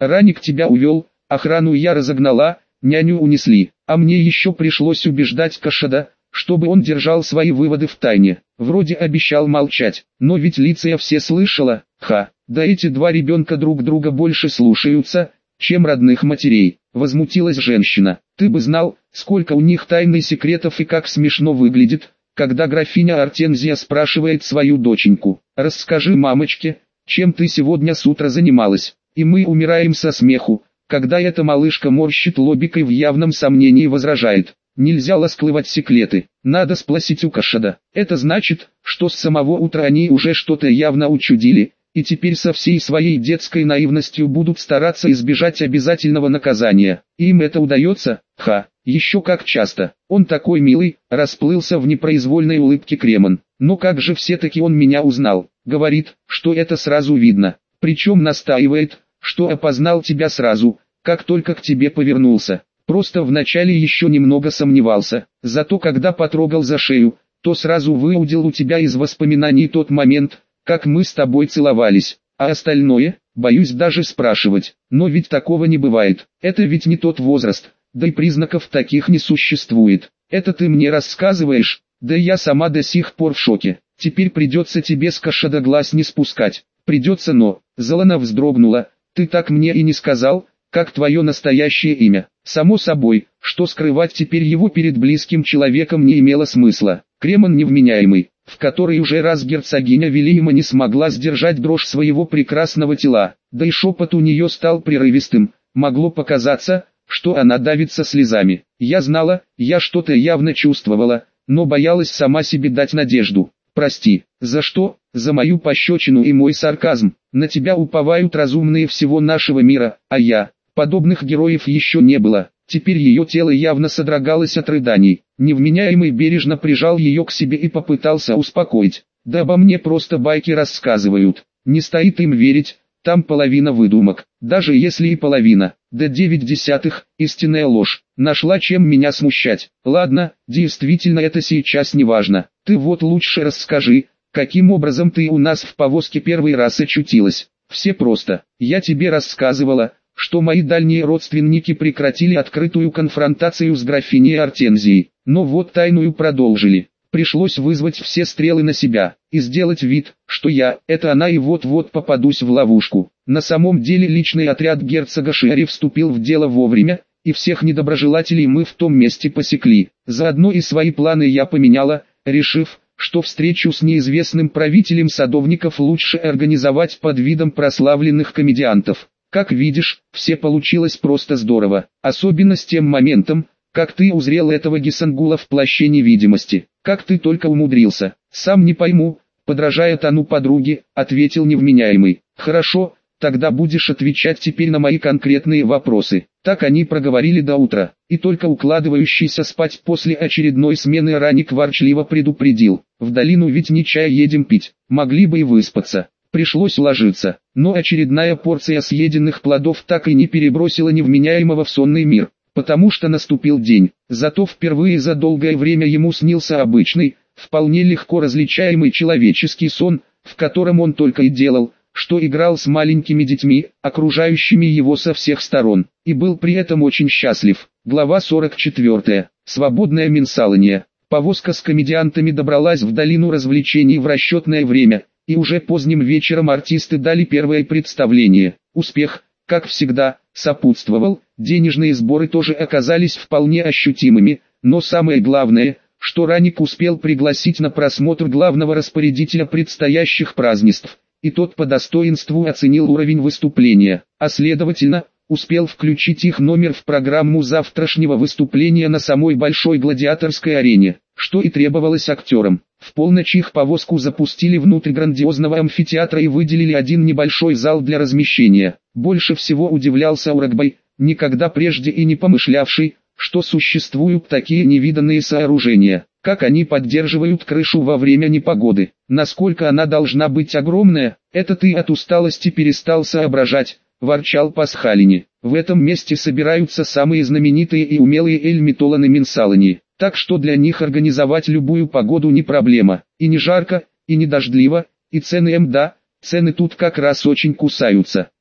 A: Раник тебя увел, охрану я разогнала, няню унесли, а мне еще пришлось убеждать Кашада, чтобы он держал свои выводы в тайне. Вроде обещал молчать, но ведь Лиция все слышала. Ха, да эти два ребенка друг друга больше слушаются, чем родных матерей. Возмутилась женщина. Ты бы знал, сколько у них тайн и секретов и как смешно выглядит, когда графиня Артензия спрашивает свою доченьку: расскажи мамочке, чем ты сегодня с утра занималась. И мы умираем со смеху, когда эта малышка морщит лобик и в явном сомнении возражает: нельзя ласклывать секреты, надо спросить у Кашада. Это значит, что с самого утра они уже что-то явно учудили, и теперь со всей своей детской наивностью будут стараться избежать обязательного наказания. И им это удается? Ха, еще как часто. Он такой милый, расплылся в непроизвольной улыбке Кремон. Но как же все-таки он меня узнал? Говорит, что это сразу видно. Причем настаивает, что опознал тебя сразу, как только к тебе повернулся. Просто вначале еще немного сомневался, зато когда потрогал за шею, то сразу выудил у тебя из воспоминаний тот момент, как мы с тобой целовались. А остальное, боюсь даже спрашивать, но ведь такого не бывает, это ведь не тот возраст, да и признаков таких не существует. Это ты мне рассказываешь, да я сама до сих пор в шоке. Теперь придется тебе с Кашада глаз не спускать. Придется, но... Залана вздрогнула. Ты так мне и не сказал, как твое настоящее имя. Само собой, что скрывать теперь его перед близким человеком не имело смысла. Кремон невменяемый, в который уже раз герцогиня Велиима не смогла сдержать дрожь своего прекрасного тела, да и шепот у нее стал прерывистым. Могло показаться, что она давится слезами. Я знала, я что-то явно чувствовала, но боялась сама себе дать надежду. Прости, за что? За мою пощечину и мой сарказм. На тебя уповают разумные всего нашего мира, а я... Подобных героев еще не было. Теперь ее тело явно содрогалось от рыданий. Невменяемый бережно прижал ее к себе и попытался успокоить. Да обо мне просто байки рассказывают. Не стоит им верить, там половина выдумок. Даже если и половина, да девять десятых, истинная ложь. Нашла чем меня смущать. Ладно, действительно это сейчас не важно. Ты вот лучше расскажи, каким образом ты у нас в повозке первый раз очутилась. Все просто. Я тебе рассказывала, что мои дальние родственники прекратили открытую конфронтацию с графиней Артензией, но вот тайную продолжили. Пришлось вызвать все стрелы на себя, и сделать вид, что я, это она, и вот-вот попадусь в ловушку. На самом деле личный отряд герцога Шиари вступил в дело вовремя, и всех недоброжелателей мы в том месте посекли. Заодно и свои планы я поменяла, решив, что встречу с неизвестным правителем садовников лучше организовать под видом прославленных комедиантов. Как видишь, все получилось просто здорово, особенно с тем моментом, как ты узрел этого Гисангула в плаще невидимости. Как ты только умудрился, сам не пойму, подражая тону подруги, ответил невменяемый. Хорошо, тогда будешь отвечать теперь на мои конкретные вопросы. Так они проговорили до утра, и только укладывающийся спать после очередной смены Раник ворчливо предупредил: в долину ведь не чай едем пить, могли бы и выспаться. Пришлось ложиться, но очередная порция съеденных плодов так и не перебросила невменяемого в сонный мир, потому что наступил день. Зато впервые за долгое время ему снился обычный, вполне легко различаемый человеческий сон, в котором он только и делал, что играл с маленькими детьми, окружающими его со всех сторон, и был при этом очень счастлив. Глава сорок четвёртая. Свободное менсалание. Повозка с комедиантами добралась в долину развлечений в расчетное время, и уже поздним вечером артисты дали первое представление. Успех, как всегда, сопутствовал, денежные сборы тоже оказались вполне ощутимыми, но самое главное, что Раник успел пригласить на просмотр главного распорядителя предстоящих празднеств, и тот по достоинству оценил уровень выступления, а следовательно, успел включить их номер в программу завтрашнего выступления на самой большой гладиаторской арене, что и требовалось актерам. В полночь их повозку запустили внутрь грандиозного амфитеатра и выделили один небольшой зал для размещения. Больше всего удивлялся Урагбай, никогда прежде и не помышлявший, что существуют такие невиданные сооружения, как они поддерживают крышу во время непогоды. Насколько она должна быть огромная, это ты от усталости перестал соображать, ворчал Пасхалини. В этом месте собираются самые знаменитые и умелые эльмитоланы Менсалани, так что для них организовать любую погоду не проблема. И не жарко, и не дождливо, и цены мда, цены тут как раз очень кусаются.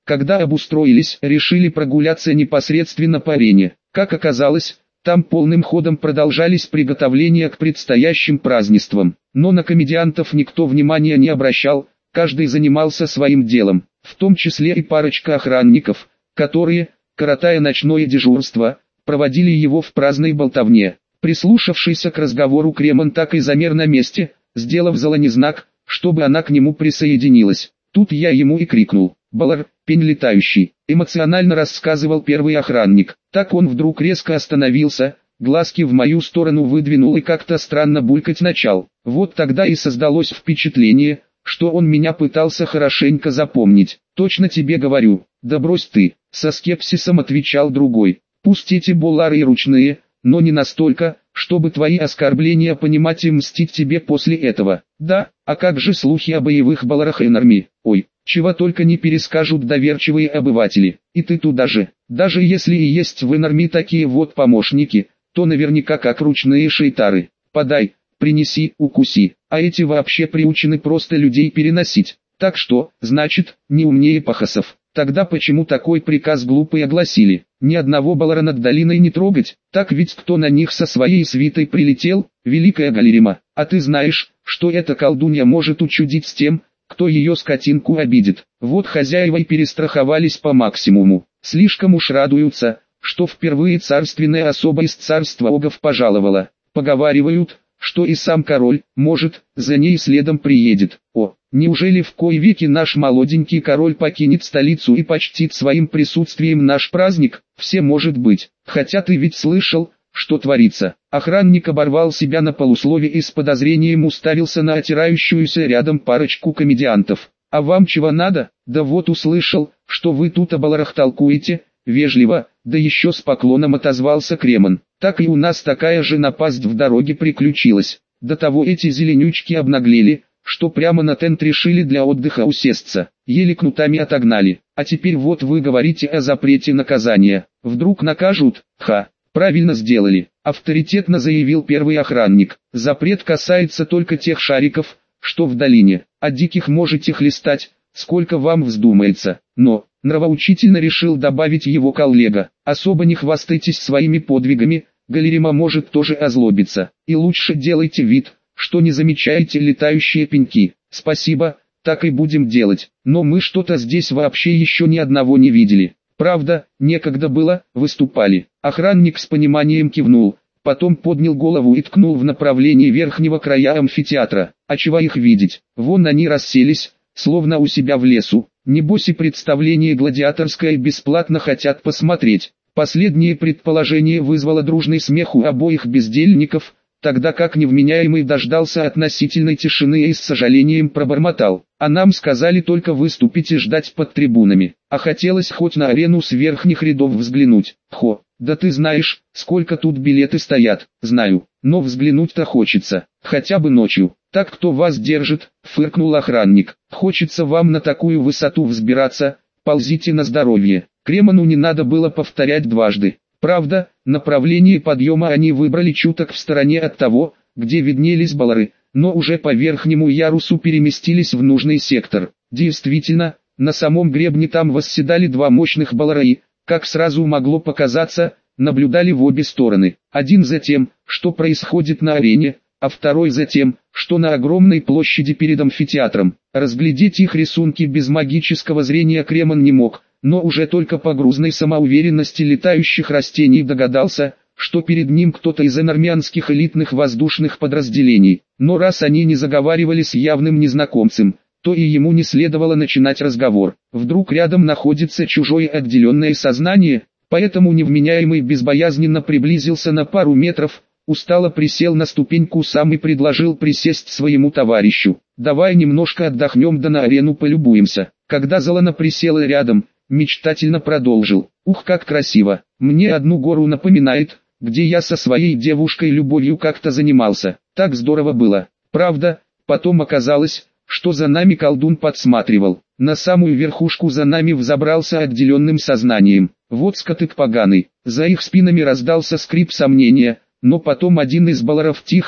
A: Когда обустроились, решили прогуляться непосредственно по арене. Как оказалось, там полным ходом продолжались приготовления к предстоящим празднествам. Но на комедиантов никто внимания не обращал, каждый занимался своим делом, в том числе и парочка охранников, которые, коротая ночное дежурство, проводили его в праздной болтовне. Прислушавшийся к разговору Кремон так и замер на месте, сделав Золане знак, чтобы она к нему присоединилась. Тут я ему и крикнул: «Балар, пень летающий!» Эмоционально рассказывал первый охранник. Так он вдруг резко остановился, глазки в мою сторону выдвинул и как-то странно булькать начал. Вот тогда и создалось впечатление, что он меня пытался хорошенько запомнить. «Точно тебе говорю». «Да брось ты», — со скепсисом отвечал другой. «Пусть эти болары и ручные, но не настолько, чтобы твои оскорбления понимать и мстить тебе после этого». «Да, а как же слухи о боевых боларах Энарми? Ой, чего только не перескажут доверчивые обыватели. И ты туда же. Даже если и есть в Энарми такие вот помощники, то наверняка как ручные шейтары. Подай, принеси, укуси. А эти вообще приучены просто людей переносить. Так что, значит, не умнее пахосов. Тогда почему такой приказ глупый огласили? Ни одного болара над долиной не трогать, так ведь кто на них со своей свитой прилетел? Великая Галерима. А ты знаешь, что эта колдунья может учудить с тем, кто ее скотинку обидит. Вот хозяева и перестраховались по максимуму. Слишком уж радуются, что впервые царственная особа из царства огов пожаловала. Поговаривают, что и сам король, может, за ней следом приедет. О, неужели в кои веки наш молоденький король покинет столицу и почтит своим присутствием наш праздник? Все может быть. Хотя ты ведь слышал, что творится. Охранник оборвал себя на полуслове и с подозрением уставился на отирающуюся рядом парочку комедиантов. А вам чего надо? Да вот услышал, что вы тут о боларах толкуете. Вежливо, да еще с поклоном отозвался Кремон. Так и у нас такая же напасть в дороге приключилась. До того эти зеленючки обнаглели, что прямо на тент решили для отдыха усесться. Еле кнутами отогнали. А теперь вот вы говорите о запрете наказания. Вдруг накажут? Ха, правильно сделали, авторитетно заявил первый охранник. Запрет касается только тех шариков, что в долине. А диких можете хлестать, сколько вам вздумается. Но, нравоучительно решил добавить его коллега, особо не хвастайтесь своими подвигами, Галерима может тоже озлобиться. И лучше делайте вид, что не замечаете летающие пеньки. Спасибо, так и будем делать. Но мы что-то здесь вообще еще ни одного не видели. Правда, некогда было, выступали. Охранник с пониманием кивнул, потом поднял голову и ткнул в направлении верхнего края амфитеатра. А чего их видеть? Вон они расселись, словно у себя в лесу. Небось и представление гладиаторское бесплатно хотят посмотреть. Последнее предположение вызвало дружный смех у обоих бездельников, тогда как невменяемый дождался относительной тишины и с сожалением пробормотал. А нам сказали только выступить и ждать под трибунами. А хотелось хоть на арену с верхних рядов взглянуть. Хо, да ты знаешь, сколько тут билеты стоят. Знаю, но взглянуть-то хочется, хотя бы ночью. Так кто вас держит? Фыркнул охранник. Хочется вам на такую высоту взбираться, ползите на здоровье. Кремону не надо было повторять дважды. Правда, направление подъема они выбрали чуток в стороне от того, где виднелись болары, но уже по верхнему ярусу переместились в нужный сектор. Действительно, на самом гребне там восседали два мощных болара и, как сразу могло показаться, наблюдали в обе стороны. Один за тем, что происходит на арене, а второй за тем, что на огромной площади перед амфитеатром. Разглядеть их рисунки без магического зрения Кремон не мог, но уже только по грузной самоуверенности летающих растений догадался, что перед ним кто-то из энармянских элитных воздушных подразделений. Но раз они не заговаривали с явным незнакомцем, то и ему не следовало начинать разговор. Вдруг рядом находится чужое отделенное сознание, поэтому невменяемый безбоязненно приблизился на пару метров, устало присел на ступеньку сам и предложил присесть своему товарищу. «Давай немножко отдохнем да на арену полюбуемся». Когда Золана присела рядом, мечтательно продолжил. «Ух, как красиво! Мне одну гору напоминает, где я со своей девушкой любовью как-то занимался. Так здорово было. Правда, потом оказалось, что за нами колдун подсматривал. На самую верхушку за нами взобрался отделенным сознанием. Вот скотык поганый». За их спинами раздался скрип сомнения, но потом один из боларов тихо,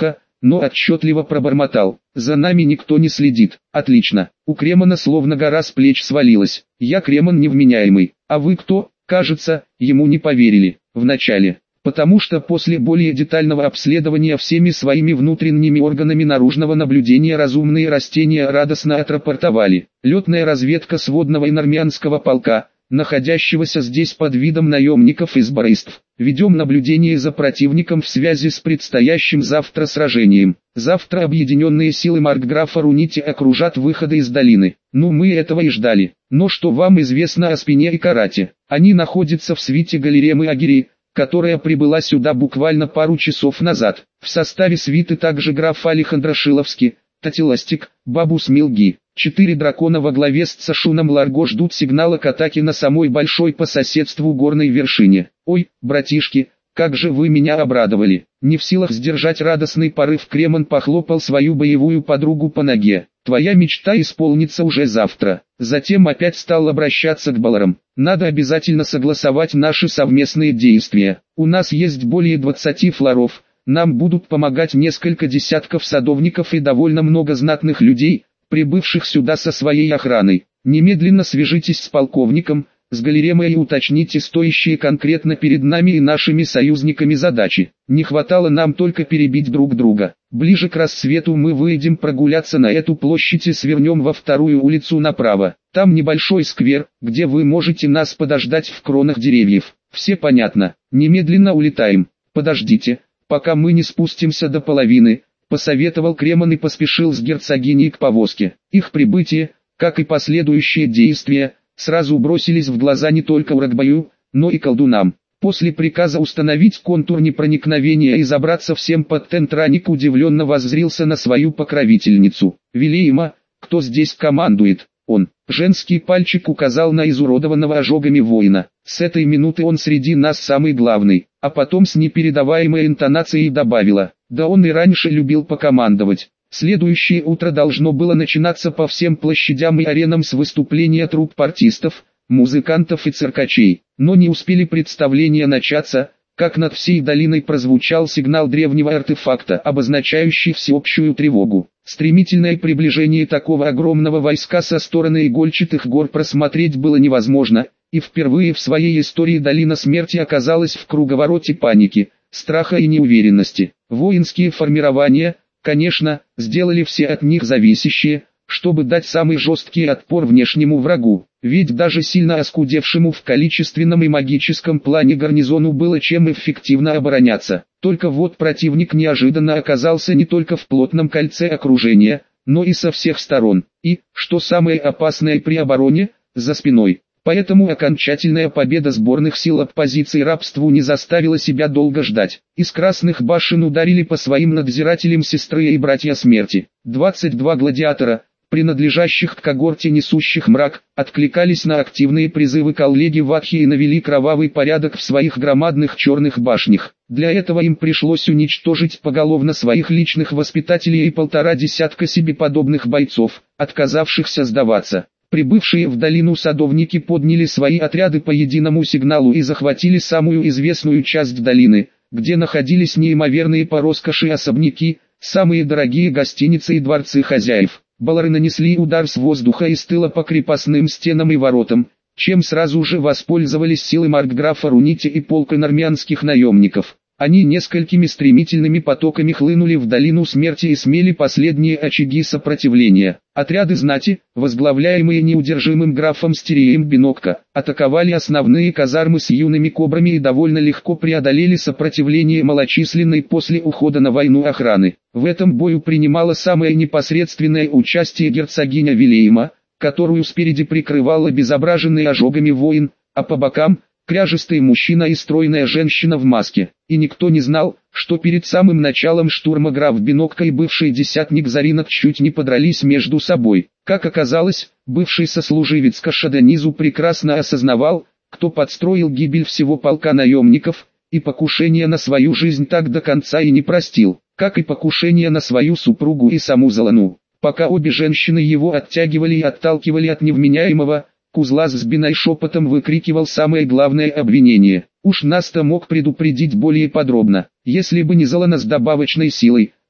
A: но отчетливо пробормотал: «За нами никто не следит». «Отлично». У Кремона словно гора с плеч свалилась. «Я Кремон невменяемый. А вы кто?» Кажется, ему не поверили. Вначале. Потому что после более детального обследования всеми своими внутренними органами наружного наблюдения разумные растения радостно отрапортовали. Летная разведка сводного инармянского полка, находящегося здесь под видом наемников из барыств. Ведем наблюдение за противником в связи с предстоящим завтра сражением. Завтра объединенные силы маркграфа Рунити окружат выходы из долины. Ну, мы этого и ждали. Но что вам известно о Спине и Карате? Они находятся в свите Галеремы Агири, которая прибыла сюда буквально пару часов назад. В составе свиты также граф Алехандро Шиловский, Татиластик, Бабус Милги. Четыре дракона во главе с Цашуном Ларго ждут сигнала к атаке на самой большой по соседству горной вершине. Ой, братишки, как же вы меня обрадовали. Не в силах сдержать радостный порыв, Кремон похлопал свою боевую подругу по ноге. Твоя мечта исполнится уже завтра. Затем опять стал обращаться к Баларам. Надо обязательно согласовать наши совместные действия. У нас есть более двадцати флоров, нам будут помогать несколько десятков садовников и довольно много знатных людей, прибывших сюда со своей охраной. Немедленно свяжитесь с полковником, с Галеремой и уточните стоящие конкретно перед нами и нашими союзниками задачи. Не хватало нам только перебить друг друга. Ближе к рассвету мы выйдем прогуляться на эту площадь и свернем во вторую улицу направо. Там небольшой сквер, где вы можете нас подождать в кронах деревьев. Все понятно. Немедленно улетаем. Подождите, пока мы не спустимся до половины, посоветовал Кремон и поспешил с герцогиней к повозке. Их прибытие, как и последующие действия, сразу бросились в глаза не только Урагбаю, но и колдунам. После приказа установить контур непроникновения и забраться всем под тент, Раник удивленно воззрился на свою покровительницу. «Вилейма, кто здесь командует?» Он, женский пальчик, указал на изуродованного ожогами воина. «С этой минуты он среди нас самый главный». А потом с непередаваемой интонацией добавила: «Да он и раньше любил покомандовать». Следующее утро должно было начинаться по всем площадям и аренам с выступления труп артистов, музыкантов и циркачей. Но не успели представления начаться, как над всей долиной прозвучал сигнал древнего артефакта, обозначающий всеобщую тревогу. Стремительное приближение такого огромного войска со стороны игольчатых гор просмотреть было невозможно, и впервые в своей истории долина смерти оказалась в круговороте паники, страха и неуверенности. Воинские формирования, конечно, сделали все от них зависящее, чтобы дать самый жесткий отпор внешнему врагу, ведь даже сильно оскудевшему в количественном и магическом плане гарнизону было чем эффективно обороняться. Только вот противник неожиданно оказался не только в плотном кольце окружения, но и со всех сторон, и, что самое опасное при обороне, за спиной. Поэтому окончательная победа сборных сил оппозиции рабству не заставила себя долго ждать. Из красных башен ударили по своим надзирателям сестры и братья смерти. двадцать два гладиатора, принадлежащих к когорте несущих мрак, откликались на активные призывы коллеги Ватхи и навели кровавый порядок в своих громадных черных башнях. Для этого им пришлось уничтожить поголовно своих личных воспитателей и полтора десятка себе подобных бойцов, отказавшихся сдаваться. Прибывшие в долину садовники подняли свои отряды по единому сигналу и захватили самую известную часть долины, где находились неимоверные по роскоши особняки, самые дорогие гостиницы и дворцы хозяев. Балары нанесли удар с воздуха и с тыла по крепостным стенам и воротам, чем сразу же воспользовались силы маркграфа Рунити и полк инармянских наемников. Они несколькими стремительными потоками хлынули в долину смерти и смели последние очаги сопротивления. Отряды знати, возглавляемые неудержимым графом Стерием Бинокко, атаковали основные казармы с юными кобрами и довольно легко преодолели сопротивление малочисленной после ухода на войну охраны. В этом бою принимала самое непосредственное участие герцогиня Вилейма, которую спереди прикрывал обезображенный ожогами воин, а по бокам – кряжистый мужчина и стройная женщина в маске. И никто не знал, что перед самым началом штурма граф Бинокко и бывший десятник Заринок чуть не подрались между собой. Как оказалось, бывший сослуживец Кашаданизу прекрасно осознавал, кто подстроил гибель всего полка наемников, и покушение на свою жизнь так до конца и не простил, как и покушение на свою супругу и саму Залану. Пока обе женщины его оттягивали и отталкивали от невменяемого, Кузлас с Биной шепотом выкрикивал самое главное обвинение. Уж нас-то мог предупредить более подробно. Если бы не Залана с добавочной силой,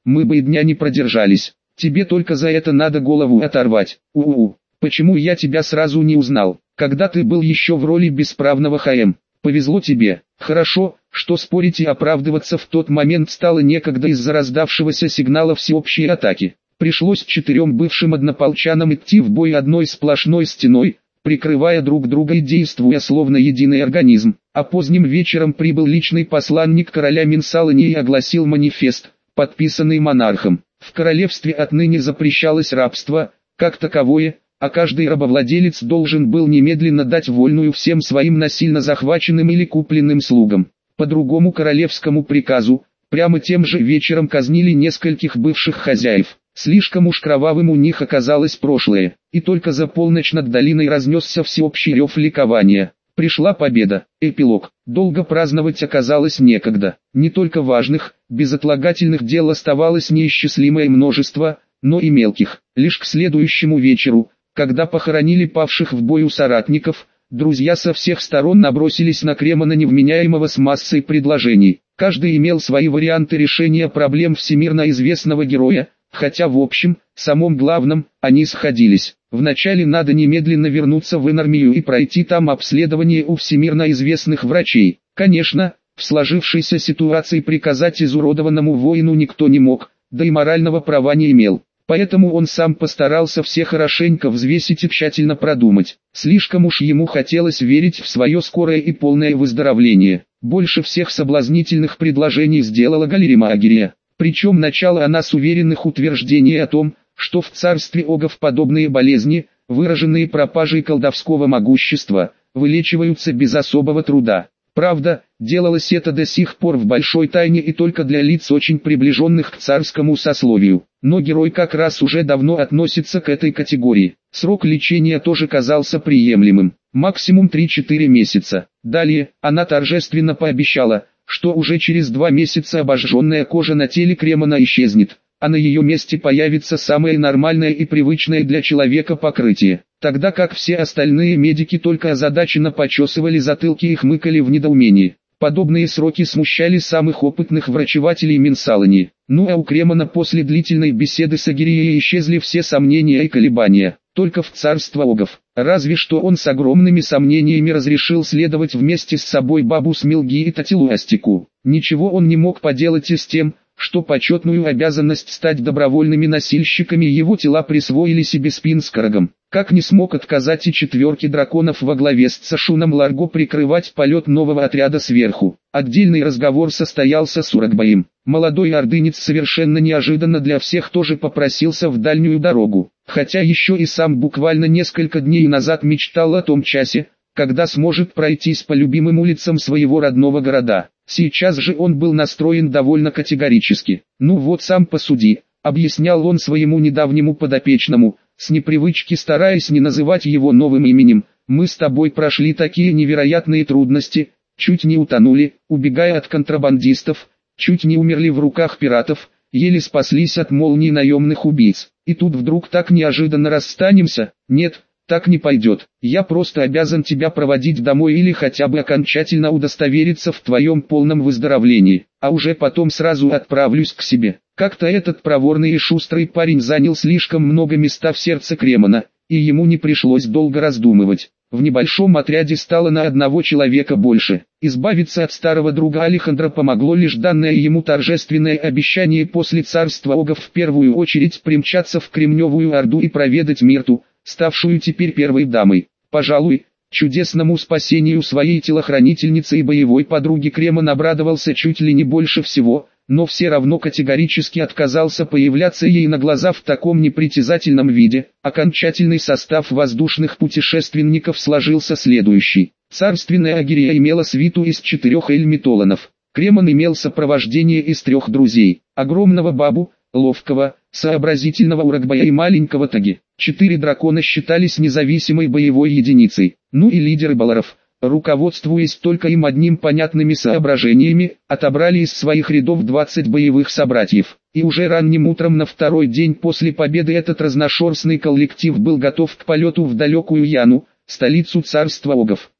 A: мы бы и дня не продержались. Тебе только за это надо голову оторвать. У-у-у, почему я тебя сразу не узнал, когда ты был еще в роли бесправного ха-эм? Повезло тебе. Хорошо, что спорить и оправдываться в тот момент стало некогда из-за раздавшегося сигнала всеобщей атаки. Пришлось четырем бывшим однополчанам идти в бой одной сплошной стеной, прикрывая друг друга и действуя словно единый организм. А поздним вечером прибыл личный посланник короля Минсалани и огласил манифест, подписанный монархом. В королевстве отныне запрещалось рабство, как таковое, а каждый рабовладелец должен был немедленно дать вольную всем своим насильно захваченным или купленным слугам. По другому королевскому приказу, прямо тем же вечером казнили нескольких бывших хозяев. Слишком уж кровавым у них оказалось прошлое, и только за полночь над долиной разнесся всеобщий рев ликования. Пришла победа. Эпилог. Долго праздновать оказалось некогда. Не только важных, безотлагательных дел оставалось неисчислимое множество, но и мелких. Лишь к следующему вечеру, когда похоронили павших в бою соратников, друзья со всех сторон набросились на Кремона невменяемого с массой предложений. Каждый имел свои варианты решения проблем всемирно известного героя, хотя в общем, самом главном, они сходились. Вначале надо немедленно вернуться в Инармию и пройти там обследование у всемирно известных врачей. Конечно, в сложившейся ситуации приказать изуродованному воину никто не мог, да и морального права не имел. Поэтому он сам постарался все хорошенько взвесить и тщательно продумать. Слишком уж ему хотелось верить в свое скорое и полное выздоровление. Больше всех соблазнительных предложений сделала Галерима Агирия. Причем начала она с уверенных утверждений о том, что в царстве огов подобные болезни, выраженные пропажей колдовского могущества, вылечиваются без особого труда. Правда, делалось это до сих пор в большой тайне и только для лиц очень приближенных к царскому сословию. Но герой как раз уже давно относится к этой категории. Срок лечения тоже казался приемлемым. Максимум три-четыре месяца. Далее, она торжественно пообещала, что уже через два месяца обожженная кожа на теле Кремона исчезнет, а на ее месте появится самое нормальное и привычное для человека покрытие. Тогда как все остальные медики только озадаченно почесывали затылки и хмыкали в недоумении. Подобные сроки смущали самых опытных врачевателей Минсалани. Ну а у Кремона после длительной беседы с Агирией исчезли все сомнения и колебания. Только в царство огов. Разве что он с огромными сомнениями разрешил следовать вместе с собой бабу Смилги и Татилуастику. Ничего он не мог поделать и с тем, что почетную обязанность стать добровольными носильщиками его тела присвоили себе с Пинскорогом. Как не смог отказать и четверке драконов во главе с Цашуном Ларго прикрывать полет нового отряда сверху. Отдельный разговор состоялся с Урагбаем. Молодой ордынец совершенно неожиданно для всех тоже попросился в дальнюю дорогу, хотя еще и сам буквально несколько дней назад мечтал о том часе, когда сможет пройтись по любимым улицам своего родного города. Сейчас же он был настроен довольно категорически. «Ну вот сам посуди», — объяснял он своему недавнему подопечному, с непривычки стараясь не называть его новым именем. «Мы с тобой прошли такие невероятные трудности, чуть не утонули, убегая от контрабандистов, чуть не умерли в руках пиратов, еле спаслись от молний наемных убийц. И тут вдруг так неожиданно расстанемся? Нет, так не пойдет. Я просто обязан тебя проводить домой или хотя бы окончательно удостовериться в твоем полном выздоровлении, а уже потом сразу отправлюсь к себе». Как-то этот проворный и шустрый парень занял слишком много места в сердце Кремона, и ему не пришлось долго раздумывать. В небольшом отряде стало на одного человека больше. Избавиться от старого друга Алехандро помогло лишь данное ему торжественное обещание после царства огов в первую очередь примчаться в Кремневую Орду и проведать Мирту, ставшую теперь первой дамой. Пожалуй, чудесному спасению своей телохранительницы и боевой подруги Кремон обрадовался чуть ли не больше всего, но все равно категорически отказался появляться ей на глаза в таком непритязательном виде. Окончательный состав воздушных путешественников сложился следующий. Царственная Агирия имела свиту из четырех эльмитоланов. Кремон имел сопровождение из трех друзей: огромного бабу, ловкого, сообразительного Урагбая и маленького Таги. Четыре дракона считались независимой боевой единицей. Ну и лидеры баларов, руководствуясь только им одним понятными соображениями, отобрали из своих рядов двадцать боевых собратьев. И уже ранним утром на второй день после победы этот разношерстный коллектив был готов к полету в далекую Яну, столицу царства огов.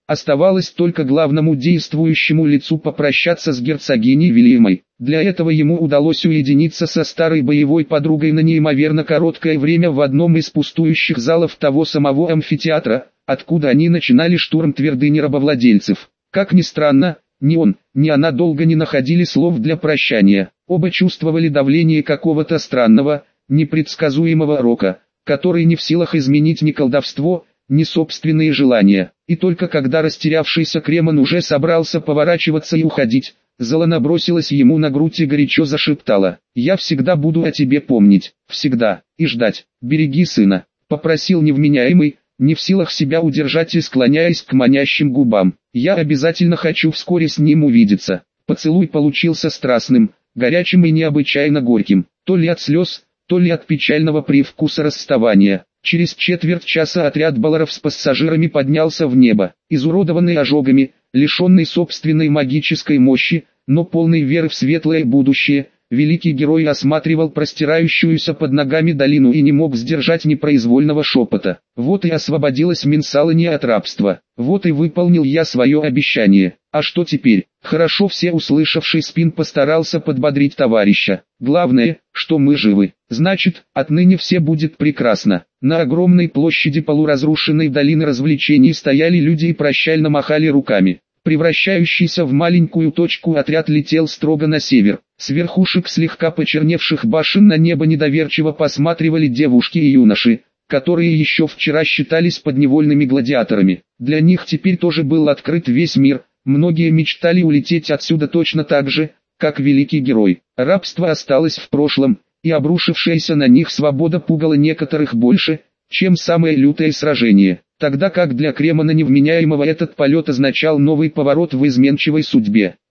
A: Оставалось только главному действующему лицу попрощаться с герцогиней Вильямой. Для этого ему удалось уединиться со старой боевой подругой на неимоверно короткое время в одном из пустующих залов того самого амфитеатра, откуда они начинали штурм твердыни рабовладельцев. Как ни странно, ни он, ни она долго не находили слов для прощания. Оба чувствовали давление какого-то странного, непредсказуемого рока, который не в силах изменить ни колдовство, ни собственные желания. И только когда растерявшийся Кремон уже собрался поворачиваться и уходить, Зелена бросилась ему на грудь и горячо зашептала: «Я всегда буду о тебе помнить, всегда, и ждать, береги сына», — попросил невменяемый, не в силах себя удержать и склоняясь к манящим губам. «Я обязательно хочу вскоре с ним увидеться». Поцелуй получился страстным, горячим и необычайно горьким, то ли от слез, то ли от печального привкуса расставания. Через четверть часа отряд балларов с пассажирами поднялся в небо, изуродованный ожогами, лишенный собственной магической мощи, но полный веры в светлое будущее. Великий герой осматривал простирающуюся под ногами долину и не мог сдержать непроизвольного шепота. «Вот и освободилась Минсалания от рабства, вот и выполнил я свое обещание. А что теперь?» Хорошо все услышавший Спин постарался подбодрить товарища. «Главное, что мы живы. Значит, отныне все будет прекрасно». На огромной площади полуразрушенной долины развлечений стояли люди и прощально махали руками. Превращающийся в маленькую точку отряд летел строго на север. С верхушек слегка почерневших башен на небо недоверчиво посматривали девушки и юноши, которые еще вчера считались подневольными гладиаторами. Для них теперь тоже был открыт весь мир. Многие мечтали улететь отсюда точно так же, как великий герой. Рабство осталось в прошлом, и обрушившаяся на них свобода пугала некоторых больше, чем самое лютое сражение. Тогда как для Кремона невменяемого этот полет означал новый поворот в изменчивой судьбе.